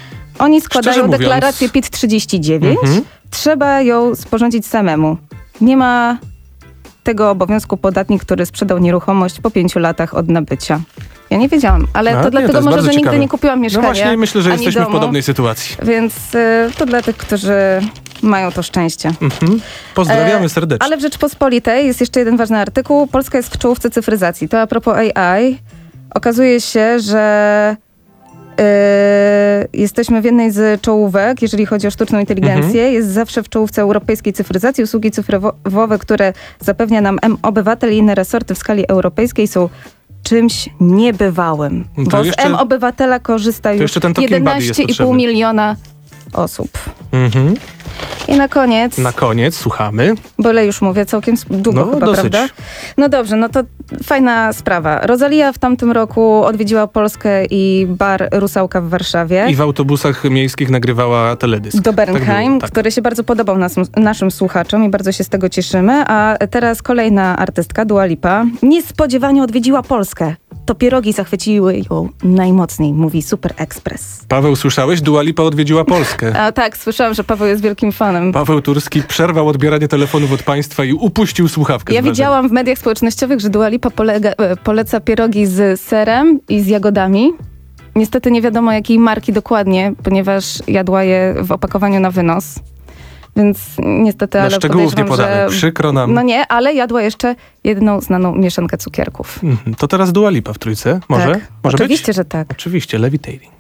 Oni składają Szczerze mówiąc- deklarację P I T trzydzieści dziewięć. Mhm. Trzeba ją sporządzić samemu. Nie ma tego obowiązku podatnik, który sprzedał nieruchomość po pięciu latach od nabycia. Ja nie wiedziałam, ale A, to nie, dlatego to jest może, bardzo że nigdy ciekawe. nie kupiłam mieszkania. No właśnie, myślę, że ani jesteśmy domu, w podobnej sytuacji. Więc y, to dla tych, którzy mają to szczęście. Mhm. Pozdrawiamy E, serdecznie. Ale w Rzeczpospolitej jest jeszcze jeden ważny artykuł. Polska jest w czołówce cyfryzacji. To a propos A I. Okazuje się, że y, jesteśmy w jednej z czołówek, jeżeli chodzi o sztuczną inteligencję. Mhm. Jest zawsze w czołówce europejskiej cyfryzacji. Usługi cyfrowe, które zapewnia nam M-Obywatel i inne resorty w skali europejskiej są czymś niebywałym. To Bo jeszcze- z M-Obywatela korzysta już jeszcze ten Talking Buddy jest jedenaście i pół potrzebny. miliona osób. Mhm. I na koniec, Na koniec słuchamy. byle już mówię całkiem długo No, chyba, dosyć. prawda? No dobrze, no to fajna sprawa. Rosalia w tamtym roku odwiedziła Polskę i bar Rusałka w Warszawie. I w autobusach miejskich nagrywała teledysk. Do Bernheim, Tak było, tak. który się bardzo podobał nas, naszym słuchaczom i bardzo się z tego cieszymy. A teraz kolejna artystka, Dua Lipa, niespodziewanie odwiedziła Polskę. To pierogi zachwyciły ją najmocniej, mówi Super Express. Paweł, słyszałeś? Dua Lipa odwiedziła Polskę. A tak, słyszałam, że Paweł jest wielkim fanem. Paweł Turski przerwał odbieranie telefonów od państwa i upuścił słuchawkę. Ja z wrażenia. widziałam w mediach społecznościowych, że Dua Lipa polega, e, poleca pierogi z serem i z jagodami. Niestety nie wiadomo jakiej marki dokładnie, ponieważ jadła je w opakowaniu na wynos. Więc niestety, No, ale szczegółów nie podejrzewam, podamy. że... Przykro nam. No nie, ale jadła jeszcze jedną znaną mieszankę cukierków. Mhm. To teraz Dua Lipa w trójce. Może? Tak, Może oczywiście, być? że tak. Oczywiście, Levitating.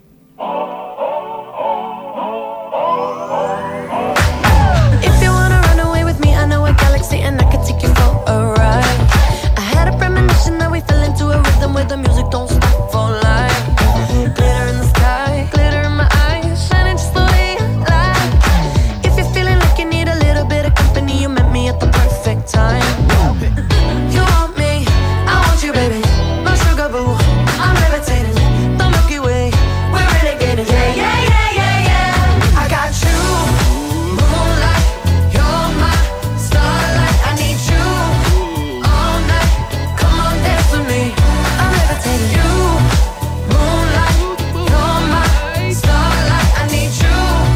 If you wanna run away with me, I know a galaxy and I can take you for a ride. I had a premonition that we fell into a rhythm where the music don't stop for life. Glitter in the sky, glitter in my eyes, shining just the way I like. If you're feeling like you need a little bit of company, you met me at the perfect time. You want me, I want you, baby. My sugar boo, I'm levitating. The Milky Way, we're renegading. Yeah, yeah, yeah, yeah, yeah. I got you. Moonlight, you're my starlight. I need you all night. Come on, dance with me. I'm levitating. You, moonlight, you're my starlight. I need you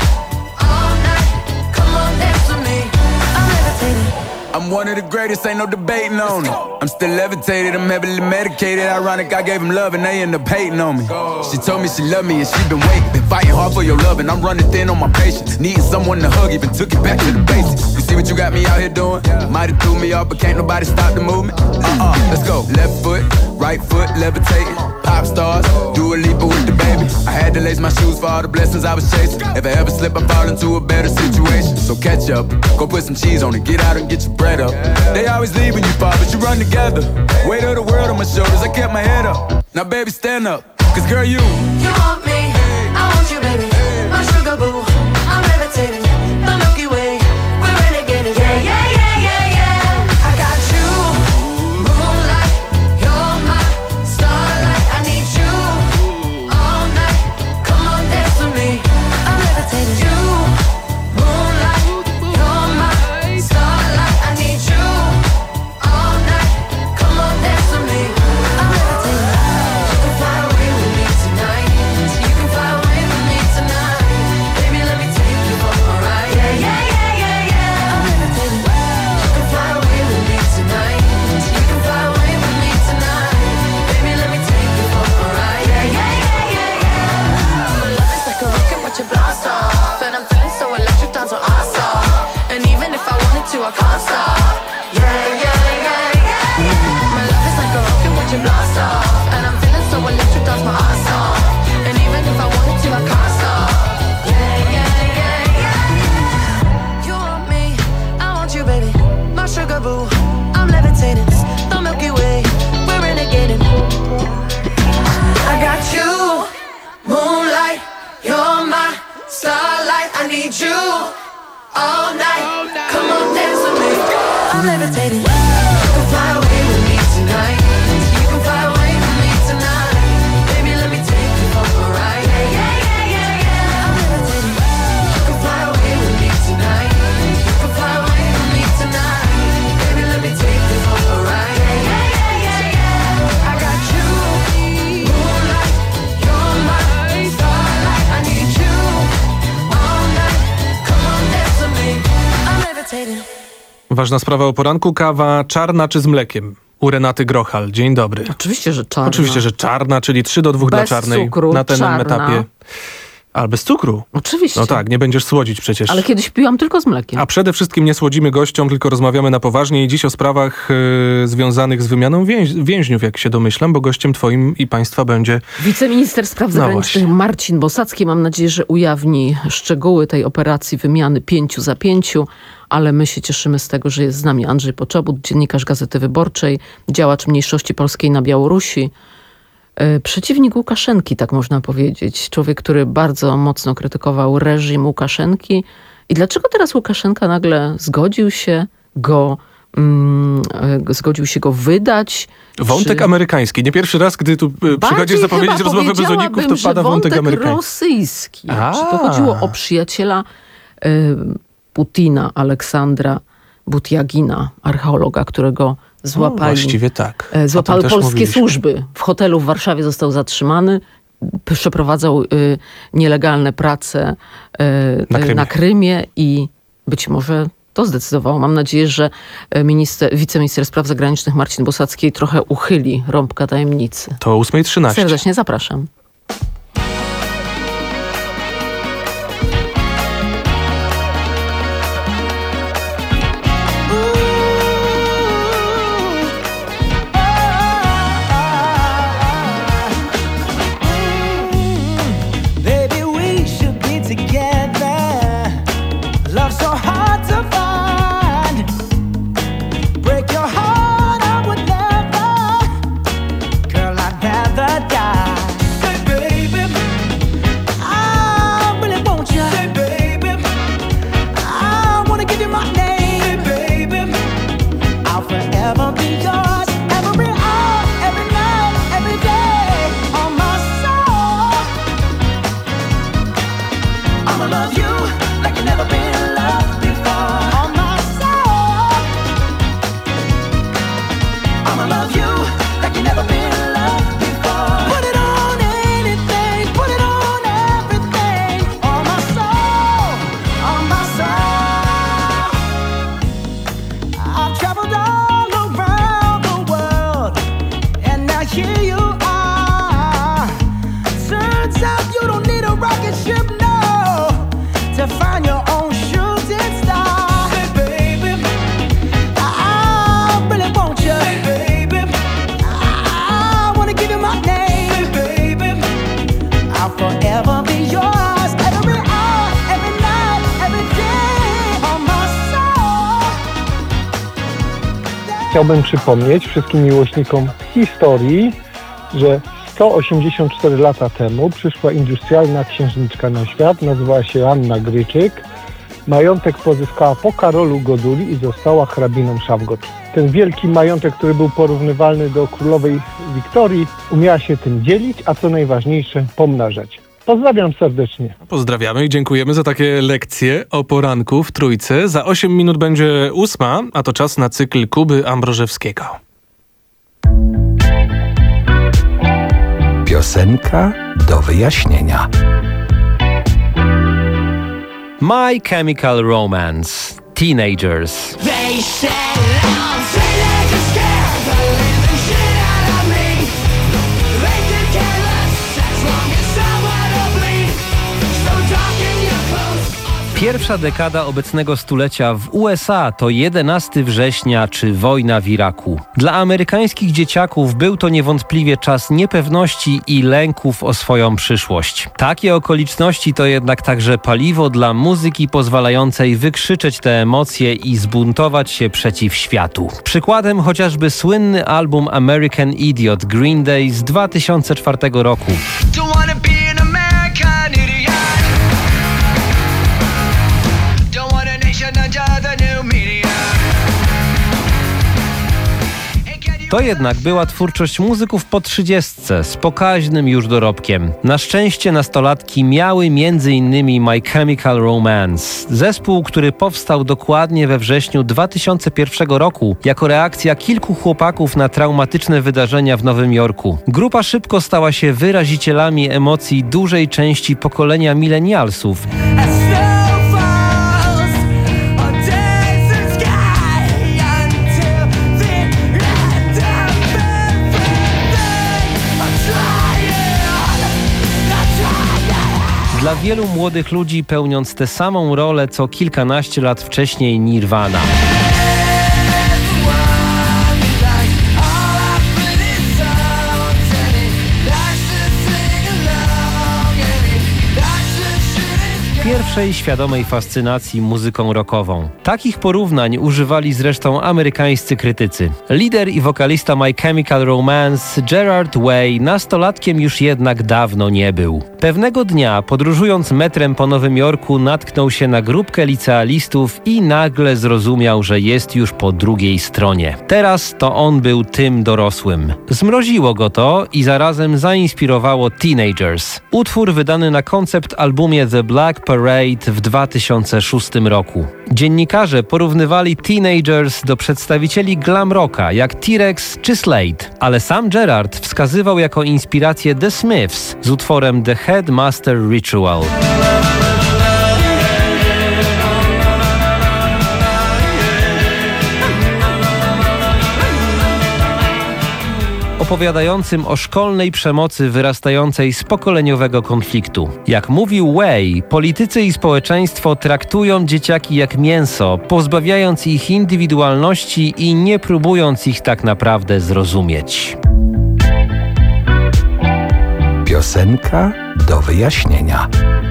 all night. Come on, dance with me. I'm levitating. I'm one of the greatest, ain't no debating on it. I'm still levitated, I'm heavily medicated. Ironic, I gave him love and they end up hating on me. She told me she loved me and she been waiting. Been fighting hard for your love and I'm running thin on my patience. Needing someone to hug, even took it back to the basics. You see what you got me out here doing? Might have threw me off, but can't nobody stop the movement. Uh-uh, let's go. Left foot, right foot, levitating. Pop stars, do a leap with the baby. I had to lace my shoes for all the blessings I was chasing. If I ever slip, I fall into a better situation. So catch up, go put some cheese on it, get out and get your bread up. They always leave when you fall, but you run together. Weight of the world on my shoulders, I kept my head up. Now baby, stand up, cause girl, you You want me, I want you, baby. My sugar boo, I'm levitating. The Milky Way, we're renegading. Yeah, yeah, yeah, yeah, yeah. I got you. Moonlight, you're my starlight. I need you all night. Come on, dance with me. I'm levitating. You, moonlight, you're my starlight. I need you all night. Come on, dance with me. I'm levitating. You can fly away with me tonight. You can fly away with me tonight. Baby, let me take you for a ride. Yeah, yeah, yeah, yeah, yeah. I'm levitating. You can fly away with me tonight. You can fly away with me tonight. Baby, let me take you for a ride. Yeah, yeah, yeah, yeah, yeah. My love is like a rocket, watch it blast off. And I'm feeling so electric, down so awesome. And even if I wanted to, I can't stop. Yeah, yeah, yeah, yeah. My love is like a rocket, watch it blast off. And I'm feeling so electric, dance my ass off. And even if I wanted to, I can't stop. Yeah, yeah, yeah, yeah. You want me, I want you, baby. My sugar boo, I'm levitating. The Milky Way, we're renegading. I got you, moonlight, you're my starlight. I need you all night. Come on, dance with me. I'm levitating. You can fly away with me tonight. You can fly away with me tonight. Baby, let me take you for a ride. Yeah, yeah, yeah, yeah, yeah. I'm levitating. You can fly away with me tonight. You can fly away with me tonight. Baby, let me take you for a ride. Yeah, yeah, yeah, yeah, yeah. I got you. Moonlight, you're my starlight. I need you all night. Come on, dance with me. I'm levitating. Ważna sprawa o poranku, kawa czarna czy z mlekiem? u Renaty Grochal. Dzień dobry. Oczywiście, że czarna. Oczywiście, że czarna, czyli trzy do dwóch Bez dla czarnej cukru, na tym czarna. etapie. Ale bez cukru. Oczywiście. No tak, nie będziesz słodzić przecież. Ale kiedyś piłam tylko z mlekiem. A przede wszystkim nie słodzimy gościom, tylko rozmawiamy na poważnie i dziś o sprawach y, związanych z wymianą więź więźniów, jak się domyślam, bo gościem twoim i państwa będzie... Wiceminister Spraw Zagranicznych No Marcin Bosacki. Mam nadzieję, że ujawni szczegóły tej operacji wymiany pięciu za pięciu, ale my się cieszymy z tego, że jest z nami Andrzej Poczobut, dziennikarz Gazety Wyborczej, działacz mniejszości polskiej na Białorusi. Przeciwnik Łukaszenki, tak można powiedzieć. Człowiek, który bardzo mocno krytykował reżim Łukaszenki. I dlaczego teraz Łukaszenka nagle zgodził się go, mm, zgodził się go wydać? Wątek Czy... amerykański. Nie pierwszy raz, gdy tu y, przychodzisz zapowiedzieć rozmowę bez uników, to pada wątek amerykański. rosyjski. A. Że to chodziło o przyjaciela y, Putina, Aleksandra Butjagina, archeologa, którego złapali. No, właściwie tak. E, Złapały polskie mówiliśmy. służby. W hotelu w Warszawie został zatrzymany. Przeprowadzał y, nielegalne prace y, Na Krymie. na Krymie i być może to zdecydowało. Mam nadzieję, że minister, wiceminister spraw zagranicznych Marcin Bosacki trochę uchyli rąbka tajemnicy. To o ósma trzynaście. Serdecznie zapraszam. Chciałbym przypomnieć wszystkim miłośnikom historii, że sto osiemdziesiąt cztery lata temu przyszła industrialna księżniczka na świat, nazywała się Anna Gryczyk. Majątek pozyskała po Karolu Goduli i została hrabiną Szawgocz. Ten wielki majątek, który był porównywalny do królowej Wiktorii, umiała się tym dzielić, a co najważniejsze, pomnażać. Pozdrawiam serdecznie. Pozdrawiamy i dziękujemy za takie lekcje o poranku w Trójce. Za osiem minut będzie ósma, a to czas na cykl Kuby Ambrożewskiego. Piosenka do wyjaśnienia. My Chemical Romance. Teenagers. They said I'm sweet as a scare, the living shit out of me. They could care less as long as someone will bleed. So darken your clothes. Pierwsza dekada obecnego stulecia w U S A to jedenastego września czy wojna w Iraku. Dla amerykańskich dzieciaków był to niewątpliwie czas niepewności i lęków o swoją przyszłość. Takie okoliczności to jednak także paliwo dla muzyki pozwalającej wykrzyczeć te emocje i zbuntować się przeciw światu. Przykładem chociażby słynny album American Idiot Green Day z dwa tysiące czwartego roku. To jednak była twórczość muzyków po trzydziestce z pokaźnym już dorobkiem. Na szczęście nastolatki miały między innymi My Chemical Romance, zespół, który powstał dokładnie we wrześniu dwa tysiące pierwszego roku jako reakcja kilku chłopaków na traumatyczne wydarzenia w Nowym Jorku. Grupa szybko stała się wyrazicielami emocji dużej części pokolenia milenialsów. Dla wielu młodych ludzi pełniąc tę samą rolę co kilkanaście lat wcześniej Nirvana. Pierwszej świadomej fascynacji muzyką rockową. Takich porównań używali zresztą amerykańscy krytycy. Lider i wokalista My Chemical Romance Gerard Way nastolatkiem już jednak dawno nie był. Pewnego dnia, podróżując metrem po Nowym Jorku, natknął się na grupkę licealistów i nagle zrozumiał, że jest już po drugiej stronie. Teraz to on był tym dorosłym. Zmroziło go to i zarazem zainspirowało Teenagers. Utwór wydany na koncept albumie The Black Parade w dwa tysiące szóstym roku. Dziennikarze porównywali Teenagers do przedstawicieli glam rocka jak T-Rex czy Slade, ale sam Gerard wskazywał jako inspirację The Smiths z utworem The Headmaster Ritual. Opowiadającym o szkolnej przemocy wyrastającej z pokoleniowego konfliktu. Jak mówił Way, politycy i społeczeństwo traktują dzieciaki jak mięso, pozbawiając ich indywidualności i nie próbując ich tak naprawdę zrozumieć. Piosenka do wyjaśnienia.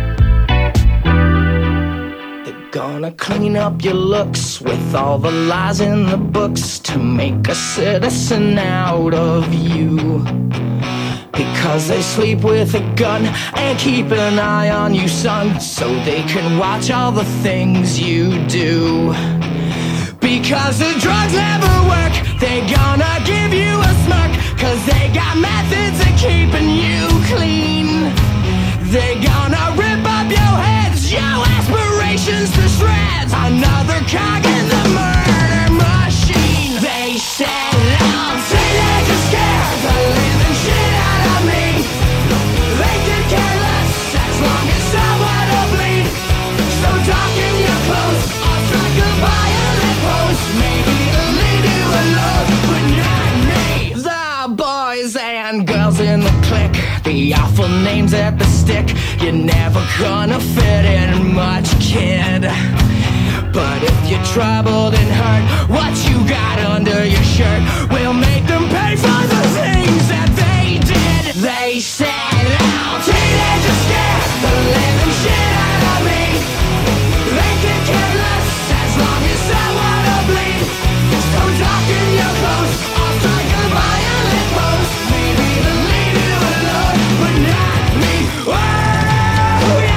Gonna clean up your looks with all the lies in the books to make a citizen out of you. Because they sleep with a gun and keep an eye on you, son, so they can watch all the things you do. Because the drugs never work, they gonna give you a smirk, cause they got methods of keeping you clean. They gonna rip up your heads, your aspirations to shreds. Another cog in the murder machine. They said I'm teenagers scared the living shit out of me. They could care less as long as someone will bleed. So talk in your clothes, I'll strike a violent pose. Maybe they'll leave you alone, but not me. The boys and girls in the clique, the awful names at the stick. You're never gonna fit in much, kid. But if you're troubled and hurt, what you got under your shirt will make them pay for the things that they did. They said, oh, teenagers scared the living shit out of me. They can care less as long as someone will bleed. So talk in your clothes, I'll strike a violent pose. Maybe they'll leave you alone, but not me. Oh, yeah.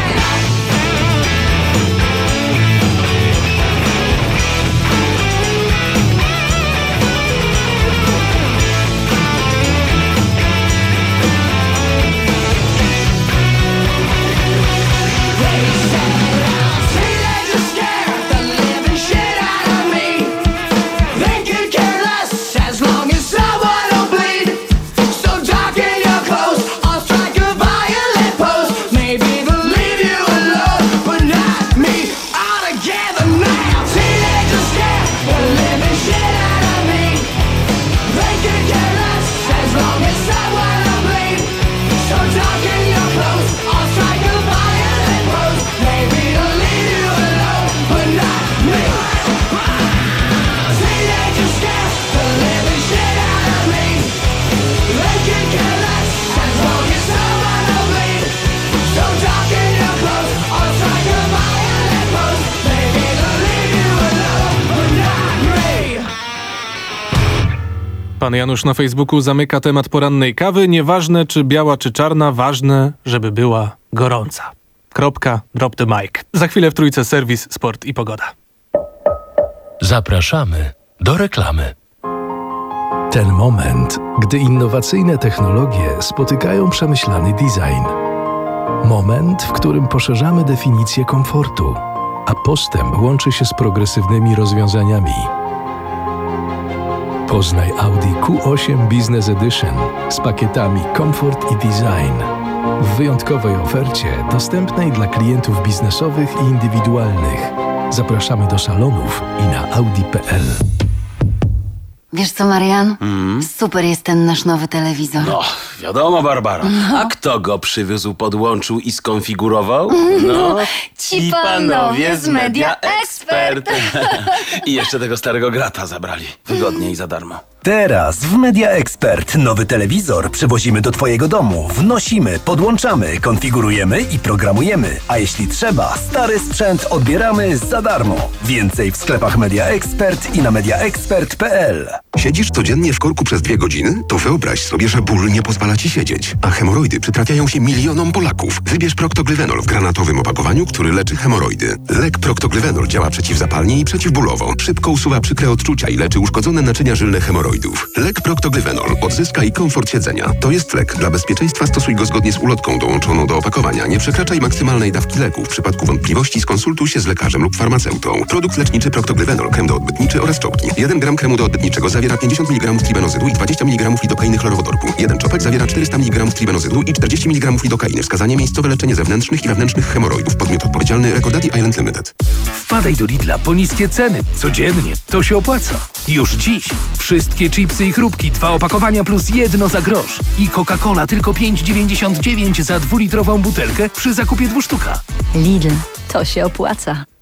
Pan Janusz na Facebooku zamyka temat porannej kawy. Nieważne czy biała, czy czarna, ważne, żeby była gorąca. Kropka, drop the mic. Za chwilę w Trójce serwis, sport i pogoda. Zapraszamy do reklamy. Ten moment, gdy innowacyjne technologie spotykają przemyślany design. Moment, w którym poszerzamy definicję komfortu, a postęp łączy się z progresywnymi rozwiązaniami. Poznaj Audi Q osiem Business Edition z pakietami Comfort i Design w wyjątkowej ofercie dostępnej dla klientów biznesowych i indywidualnych. Zapraszamy do salonów i na audi kropka p l. Wiesz co, Marian? Mm. Super jest ten nasz nowy telewizor. No, wiadomo, Barbara. No. A kto go przywózł, podłączył i skonfigurował? No, ci panowie z Media Expert. I jeszcze tego starego grata zabrali. Wygodnie i za darmo. Teraz w Media Expert nowy telewizor przywozimy do Twojego domu. Wnosimy, podłączamy, konfigurujemy i programujemy. A jeśli trzeba, stary sprzęt odbieramy za darmo. Więcej w sklepach Media Expert i na mediaexpert kropka p l. Siedzisz codziennie w korku przez dwie godziny? To wyobraź sobie, że ból nie pozwala ci siedzieć. A hemoroidy przytrafiają się milionom Polaków. Wybierz Proctoglyvenol w granatowym opakowaniu, który leczy hemoroidy. Lek Proctoglyvenol działa przeciwzapalnie i przeciwbólowo. Szybko usuwa przykre odczucia i leczy uszkodzone naczynia żylne hemoroidów. Lek Proctoglyvenol. Odzyskaj komfort siedzenia. To jest lek. Dla bezpieczeństwa stosuj go zgodnie z ulotką dołączoną do opakowania. Nie przekraczaj maksymalnej dawki leku. W przypadku wątpliwości skonsultuj się z lekarzem lub farmaceutą. Produkt leczniczy Proctoglyvenol, krem doodbytniczy oraz czopki. jeden gram kremu doodbytniczego zawiera pięćdziesiąt miligramów tribenozydu i dwadzieścia miligramów lidokainy chlorowodorku. jeden czopek zawiera czterysta miligramów tribenozydu i czterdzieści miligramów lidokainy. Wskazanie miejscowe leczenie zewnętrznych i wewnętrznych hemoroidów. Podmiot odpowiedzialny Recordati Island Limited. Wpadaj do Lidla po niskie ceny. Codziennie. To się opłaca. Już dziś. Wszystkie chipsy i chrupki, dwa opakowania plus jedno za grosz. I Coca-Cola tylko pięć dziewięćdziesiąt dziewięć za dwulitrową butelkę przy zakupie dwóch sztuka. Lidl. To się opłaca.